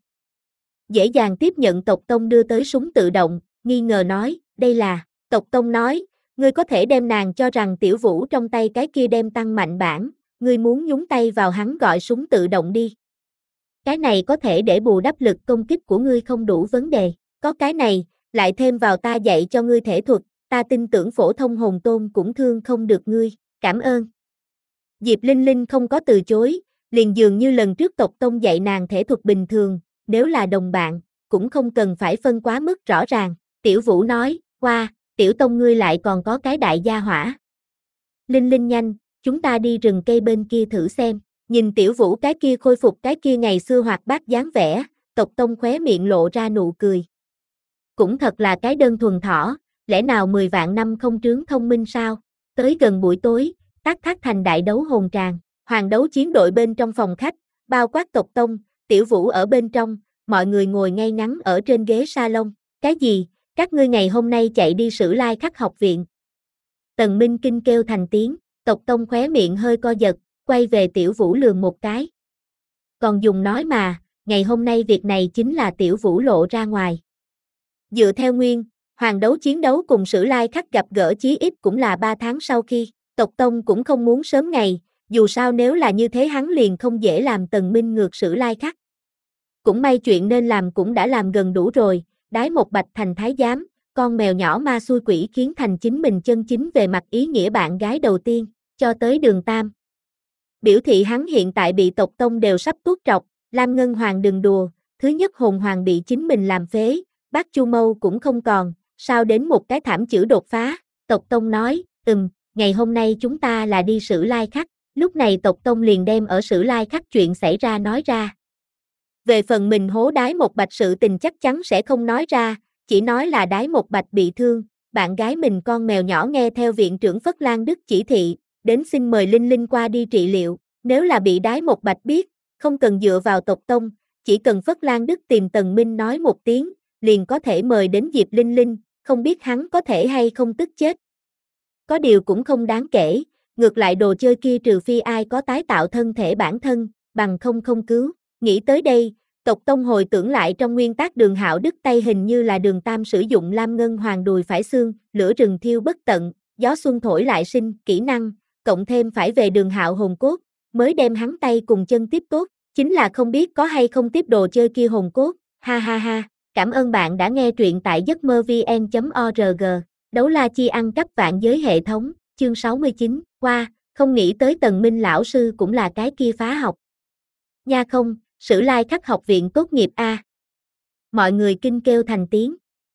Dễ dàng tiếp nhận Tộc Tông đưa tới súng tự động, nghi ngờ nói, đây là, Tộc Tông nói, ngươi có thể đem nàng cho rằng Tiểu Vũ trong tay cái kia đem tăng mạnh bản, ngươi muốn nhúng tay vào hắn gọi súng tự động đi. Cái này có thể để bù đắp lực công kích của ngươi không đủ vấn đề, có cái này, lại thêm vào ta dạy cho ngươi thể thuật, ta tin tưởng phổ thông hồn tôn cũng thương không được ngươi, cảm ơn. Diệp Linh Linh không có từ chối, liền dường như lần trước Tộc Tông dạy nàng thể thuật bình thường, nếu là đồng bạn, cũng không cần phải phân quá mức rõ ràng. Tiểu Vũ nói, qua, Tiểu Tông ngươi lại còn có cái đại gia hỏa. Linh Linh nhanh, chúng ta đi rừng cây bên kia thử xem, nhìn Tiểu Vũ cái kia khôi phục cái kia ngày xưa hoạt bát dáng vẻ, Tộc Tông khóe miệng lộ ra nụ cười. Cũng thật là cái đơn thuần thỏ, lẽ nào mười vạn năm không trướng thông minh sao? Tới gần buổi tối, tác thác thành đại đấu hồn tràng, hoàng đấu chiến đội bên trong phòng khách, bao quát Tộc Tông, Tiểu Vũ ở bên trong, mọi người ngồi ngay ngắn ở trên ghế salon. Cái gì? Các ngươi ngày hôm nay chạy đi Sử Lai Khắc học viện. Tần Minh Kinh kêu thành tiếng, Tộc Tông khóe miệng hơi co giật, quay về Tiểu Vũ lườm một cái. Còn dùng nói mà, ngày hôm nay việc này chính là Tiểu Vũ lộ ra ngoài. Dựa theo nguyên, hoàng đấu chiến đấu cùng Sử Lai Khắc gặp gỡ chí ít cũng là ba tháng sau khi, Tộc Tông cũng không muốn sớm ngày, dù sao nếu là như thế hắn liền không dễ làm Tần Minh ngược Sử Lai Khắc. Cũng may chuyện nên làm cũng đã làm gần đủ rồi, đái một bạch thành thái giám, con mèo nhỏ ma xui quỷ khiến thành chính mình chân chính về mặt ý nghĩa bạn gái đầu tiên, cho tới Đường Tam. Biểu thị hắn hiện tại bị Tộc Tông đều sắp tuốt trọc, Lam Ngân Hoàng đừng đùa, thứ nhất hồn hoàng bị chính mình làm phế, bác Chu Mâu cũng không còn, sao đến một cái thảm chữ đột phá, Tộc Tông nói, ừm, ngày hôm nay chúng ta là đi Sử Lai Khắc, lúc này Tộc Tông liền đem ở Sử Lai Khắc chuyện xảy ra nói ra. Về phần mình hố đái một bạch sự tình chắc chắn sẽ không nói ra, chỉ nói là đái một bạch bị thương, bạn gái mình con mèo nhỏ nghe theo viện trưởng Phất Lan Đức chỉ thị, đến xin mời Linh Linh qua đi trị liệu, nếu là bị đái một bạch biết, không cần dựa vào Tộc Tông, chỉ cần Phất Lan Đức tìm Tần Minh nói một tiếng, liền có thể mời đến Diệp Linh Linh, không biết hắn có thể hay không tức chết. Có điều cũng không đáng kể, ngược lại đồ chơi kia trừ phi ai có tái tạo thân thể bản thân, bằng không không cứu. Nghĩ tới đây, Tộc Tông hồi tưởng lại trong nguyên tác Đường Hạo Đức tay hình như là Đường Tam sử dụng Lam Ngân Hoàng đùi phải xương, lửa rừng thiêu bất tận, gió xuân thổi lại sinh, kỹ năng, cộng thêm phải về Đường Hạo hồn cốt, mới đem hắn tay cùng chân tiếp tốt, chính là không biết có hay không tiếp đồ chơi kia hồn cốt, ha ha ha, cảm ơn bạn đã nghe truyện tại giấc mơ vn chấm org, đấu la chi ăn cắp vạn giới hệ thống, chương sáu mươi chín, qua, không nghĩ tới Tần Minh lão sư cũng là cái kia phá học. Nha không, Sử Lai Khắc học viện tốt nghiệp a. Mọi người kinh kêu thành tiếng.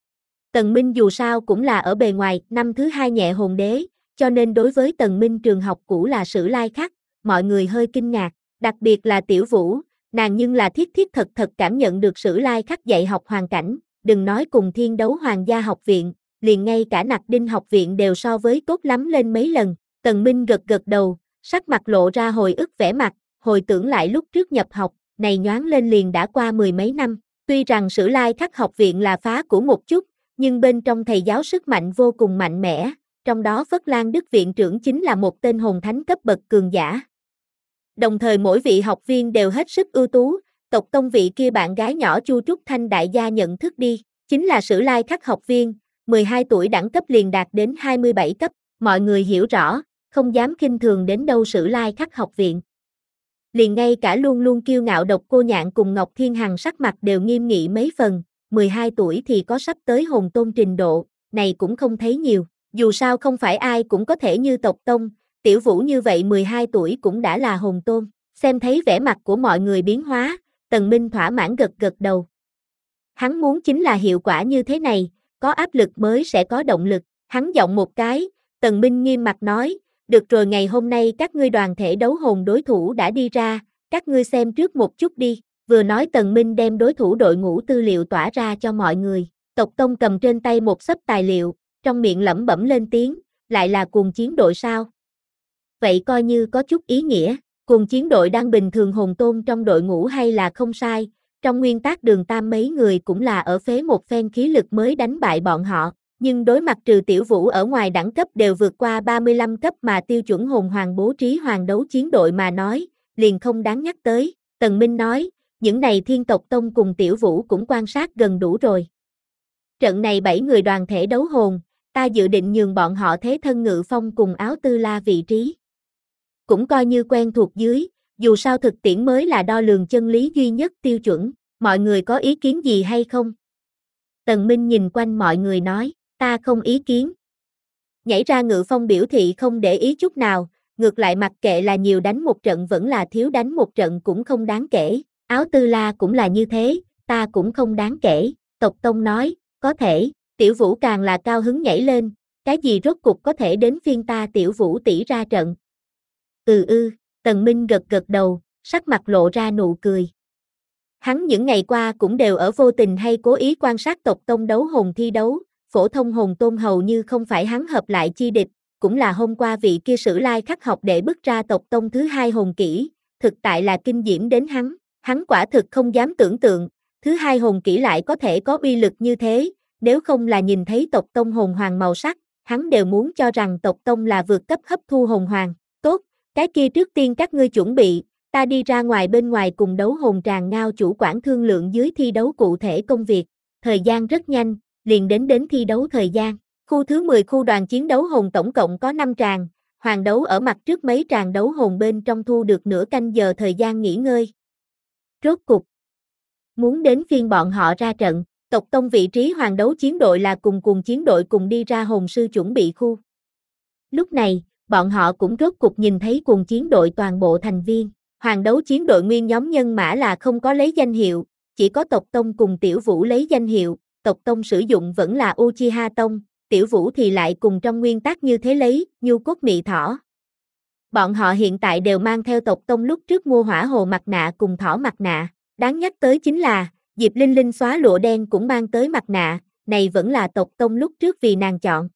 Tần Minh dù sao cũng là ở bề ngoài, năm thứ hai nhẹ hồn đế, cho nên đối với Tần Minh trường học cũ là Sử Lai Khắc, mọi người hơi kinh ngạc, đặc biệt là Tiểu Vũ, nàng nhưng là thiết thiết thật thật cảm nhận được Sử Lai Khắc dạy học hoàn cảnh, đừng nói cùng Thiên Đấu Hoàng gia học viện, liền ngay cả Nặc Đinh học viện đều so với tốt lắm lên mấy lần. Tần Minh gật gật đầu, sắc mặt lộ ra hồi ức vẻ mặt, hồi tưởng lại lúc trước nhập học, này nhoáng lên liền đã qua mười mấy năm, tuy rằng Sử Lai Khắc học viện là phá của một chút, nhưng bên trong thầy giáo sức mạnh vô cùng mạnh mẽ, trong đó Phất Lan Đức viện trưởng chính là một tên hồn thánh cấp bậc cường giả. Đồng thời mỗi vị học viên đều hết sức ưu tú, Tộc Tông vị kia bạn gái nhỏ Chu Trúc Thanh đại gia nhận thức đi, chính là Sử Lai Khắc học viên, mười hai tuổi đẳng cấp liền đạt đến hai mươi bảy cấp, mọi người hiểu rõ, không dám khinh thường đến đâu Sử Lai Khắc học viện. Liền ngay cả luôn luôn kiêu ngạo Độc Cô Nhạn cùng Ngọc Thiên Hằng sắc mặt đều nghiêm nghị mấy phần, mười hai tuổi thì có sắp tới hồn tôn trình độ, này cũng không thấy nhiều, dù sao không phải ai cũng có thể như Tộc Tông, Tiểu Vũ như vậy mười hai tuổi cũng đã là hồn tôn, xem thấy vẻ mặt của mọi người biến hóa, Tần Minh thỏa mãn gật gật đầu. Hắn muốn chính là hiệu quả như thế này, có áp lực mới sẽ có động lực, hắn giọng một cái, Tần Minh nghiêm mặt nói, được rồi ngày hôm nay các ngươi đoàn thể đấu hồn đối thủ đã đi ra, các ngươi xem trước một chút đi, vừa nói Tần Minh đem đối thủ đội ngũ tư liệu tỏa ra cho mọi người, Tộc Tông cầm trên tay một xấp tài liệu, trong miệng lẩm bẩm lên tiếng, lại là cuồng chiến đội sao? Vậy coi như có chút ý nghĩa, cuồng chiến đội đang bình thường hồn tôn trong đội ngũ hay là không sai, trong nguyên tắc Đường Tam mấy người cũng là ở phế một phen khí lực mới đánh bại bọn họ, nhưng đối mặt trừ Tiểu Vũ ở ngoài đẳng cấp đều vượt qua ba mươi lăm cấp mà tiêu chuẩn hồn hoàng bố trí hoàng đấu chiến đội mà nói, liền không đáng nhắc tới. Tần Minh nói, những này Thiên Tộc Tông cùng Tiểu Vũ cũng quan sát gần đủ rồi. Trận này bảy người đoàn thể đấu hồn, ta dự định nhường bọn họ thế thân Ngự Phong cùng Áo Tư La vị trí. Cũng coi như quen thuộc dưới, dù sao thực tiễn mới là đo lường chân lý duy nhất tiêu chuẩn, mọi người có ý kiến gì hay không? Tần Minh nhìn quanh mọi người nói, ta không ý kiến. Nhảy ra Ngự Phong biểu thị không để ý chút nào, ngược lại mặc kệ là nhiều đánh một trận vẫn là thiếu đánh một trận cũng không đáng kể, Áo Tư La cũng là như thế, ta cũng không đáng kể, Tộc Tông nói, có thể, Tiểu Vũ càng là cao hứng nhảy lên, cái gì rốt cục có thể đến phiên ta Tiểu Vũ tỷ ra trận. Ừ ư, Tần Minh gật gật đầu, sắc mặt lộ ra nụ cười. Hắn những ngày qua cũng đều ở vô tình hay cố ý quan sát tộc tông đấu hồn thi đấu, phổ thông hồn tôn hầu như không phải hắn hợp lại chi địch, cũng là hôm qua vị kia Sử Lai Khắc học đệ bức ra tộc tông thứ hai hồn kỹ, thực tại là kinh diễm đến hắn, hắn quả thực không dám tưởng tượng, thứ hai hồn kỹ lại có thể có uy lực như thế, nếu không là nhìn thấy tộc tông hồn hoàng màu sắc, hắn đều muốn cho rằng tộc tông là vượt cấp hấp thu hồn hoàng, tốt, cái kia trước tiên các ngươi chuẩn bị, ta đi ra ngoài bên ngoài cùng đấu hồn tràng ngao chủ quản thương lượng dưới thi đấu cụ thể công việc, thời gian rất nhanh, liền đến đến thi đấu thời gian, khu thứ mười khu đoàn chiến đấu hồn tổng cộng có năm tràng, hoàng đấu ở mặt trước mấy tràng đấu hồn bên trong thu được nửa canh giờ thời gian nghỉ ngơi. Rốt cục, muốn đến phiên bọn họ ra trận, tộc tông vị trí hoàng đấu chiến đội là cùng cùng chiến đội cùng đi ra hồn sư chuẩn bị khu. Lúc này, bọn họ cũng rốt cục nhìn thấy cùng chiến đội toàn bộ thành viên. Hoàng đấu chiến đội nguyên nhóm nhân mã là không có lấy danh hiệu, chỉ có tộc tông cùng Tiểu Vũ lấy danh hiệu, tộc tông sử dụng vẫn là Uchiha Tông, Tiểu Vũ thì lại cùng trong nguyên tắc như thế lấy, nhu cốt mị thỏ. Bọn họ hiện tại đều mang theo tộc tông lúc trước mua hỏa hồ mặt nạ cùng thỏ mặt nạ, đáng nhắc tới chính là, Diệp Linh Linh xóa lụa đen cũng mang tới mặt nạ, này vẫn là tộc tông lúc trước vì nàng chọn.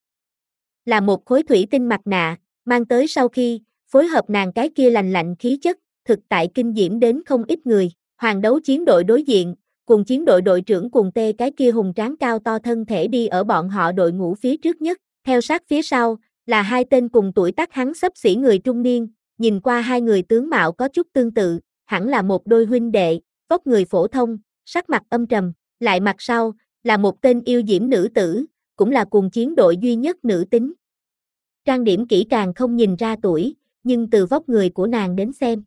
Là một khối thủy tinh mặt nạ, mang tới sau khi, phối hợp nàng cái kia lành lạnh khí chất, thực tại kinh diễm đến không ít người. Hoàng đấu chiến đội đối diện, cùng chiến đội đội trưởng cùng tê cái kia hùng tráng cao to thân thể đi ở bọn họ đội ngũ phía trước nhất, theo sát phía sau, là hai tên cùng tuổi tác hắn xấp xỉ người trung niên, nhìn qua hai người tướng mạo có chút tương tự, hẳn là một đôi huynh đệ, vóc người phổ thông, sắc mặt âm trầm, lại mặt sau, là một tên yêu diễm nữ tử, cũng là cùng chiến đội duy nhất nữ tính. Trang điểm kỹ càng không nhìn ra tuổi, nhưng từ vóc người của nàng đến xem,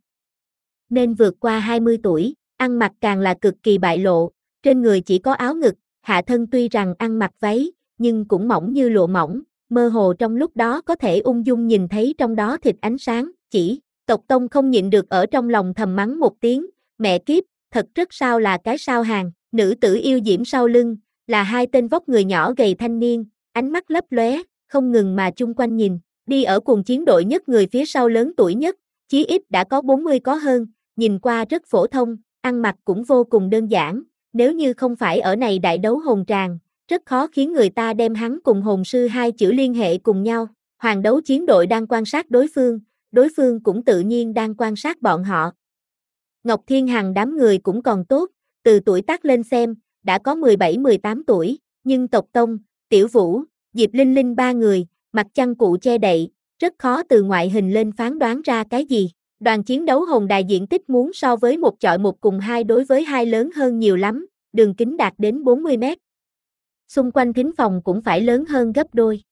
nên vượt qua hai mươi tuổi, ăn mặc càng là cực kỳ bại lộ, trên người chỉ có áo ngực, hạ thân tuy rằng ăn mặc váy, nhưng cũng mỏng như lụa mỏng, mơ hồ trong lúc đó có thể ung dung nhìn thấy trong đó thịt ánh sáng, chỉ, tộc tông không nhịn được ở trong lòng thầm mắng một tiếng, mẹ kiếp, thật rất sao là cái sao hàng, nữ tử yêu diễm sau lưng, là hai tên vóc người nhỏ gầy thanh niên, ánh mắt lấp lóe, không ngừng mà chung quanh nhìn, đi ở cùng chiến đội nhất người phía sau lớn tuổi nhất, chí ít đã có bốn mươi có hơn, nhìn qua rất phổ thông, ăn mặc cũng vô cùng đơn giản, nếu như không phải ở này đại đấu hồn tràng, rất khó khiến người ta đem hắn cùng hồn sư hai chữ liên hệ cùng nhau. Hoàng đấu chiến đội đang quan sát đối phương, đối phương cũng tự nhiên đang quan sát bọn họ. Ngọc Thiên Hằng đám người cũng còn tốt, từ tuổi tác lên xem, đã có mười bảy mười tám tuổi, nhưng tộc tông, Tiểu Vũ, Diệp Linh Linh ba người, mặt chăn cụ che đậy, rất khó từ ngoại hình lên phán đoán ra cái gì. Đoàn chiến đấu hồn đài diện tích muốn so với một chọi một cùng hai đối với hai lớn hơn nhiều lắm, đường kính đạt đến bốn mươi mét. Xung quanh thính phòng cũng phải lớn hơn gấp đôi.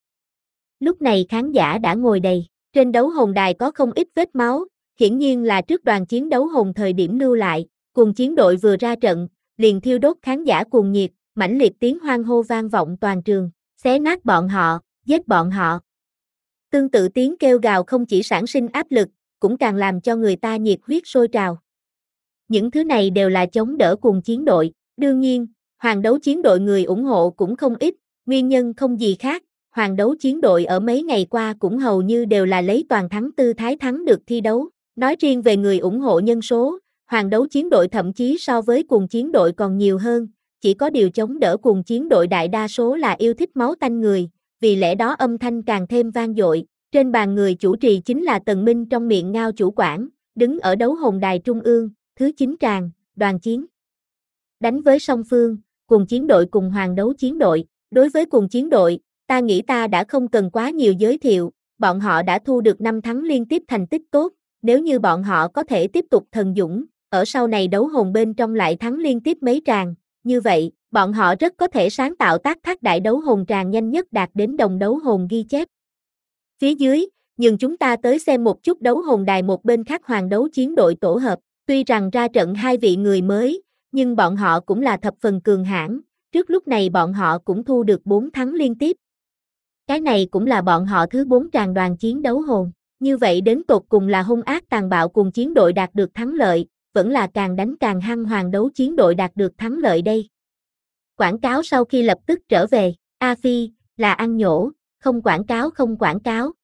Lúc này khán giả đã ngồi đầy, trên đấu hồn đài có không ít vết máu, hiển nhiên là trước đoàn chiến đấu hồn thời điểm lưu lại, cùng chiến đội vừa ra trận, liền thiêu đốt khán giả cuồng nhiệt, mãnh liệt tiếng hoan hô vang vọng toàn trường, xé nát bọn họ, giết bọn họ. Tương tự tiếng kêu gào không chỉ sản sinh áp lực, cũng càng làm cho người ta nhiệt huyết sôi trào. Những thứ này đều là chống đỡ cùng chiến đội, đương nhiên, hoàng đấu chiến đội người ủng hộ cũng không ít, nguyên nhân không gì khác, hoàng đấu chiến đội ở mấy ngày qua cũng hầu như đều là lấy toàn thắng tư thái thắng được thi đấu, nói riêng về người ủng hộ nhân số, hoàng đấu chiến đội thậm chí so với cùng chiến đội còn nhiều hơn, chỉ có điều chống đỡ cùng chiến đội đại đa số là yêu thích máu tanh người, vì lẽ đó âm thanh càng thêm vang dội. Trên bàn người chủ trì chính là Tần Minh trong miệng Ngao chủ quản, đứng ở đấu hồn đài trung ương, thứ chín tràng, đoàn chiến. Đánh với song phương, cùng chiến đội cùng hoàng đấu chiến đội. Đối với cùng chiến đội, ta nghĩ ta đã không cần quá nhiều giới thiệu, bọn họ đã thu được năm thắng liên tiếp thành tích tốt, nếu như bọn họ có thể tiếp tục thần dũng, ở sau này đấu hồn bên trong lại thắng liên tiếp mấy tràng, như vậy, bọn họ rất có thể sáng tạo tác thác đại đấu hồn tràng nhanh nhất đạt đến đồng đấu hồn ghi chép. Phía dưới, nhưng chúng ta tới xem một chút đấu hồn đài một bên khác hoàng đấu chiến đội tổ hợp, tuy rằng ra trận hai vị người mới, nhưng bọn họ cũng là thập phần cường hãn, trước lúc này bọn họ cũng thu được bốn thắng liên tiếp. Cái này cũng là bọn họ thứ bốn tràng đoàn chiến đấu hồn, như vậy đến tột cùng là hung ác tàn bạo cùng chiến đội đạt được thắng lợi, vẫn là càng đánh càng hăng hoàng đấu chiến đội đạt được thắng lợi đây. Quảng cáo sau khi lập tức trở về, A Phi, là ăn nhổ, không quảng cáo không quảng cáo.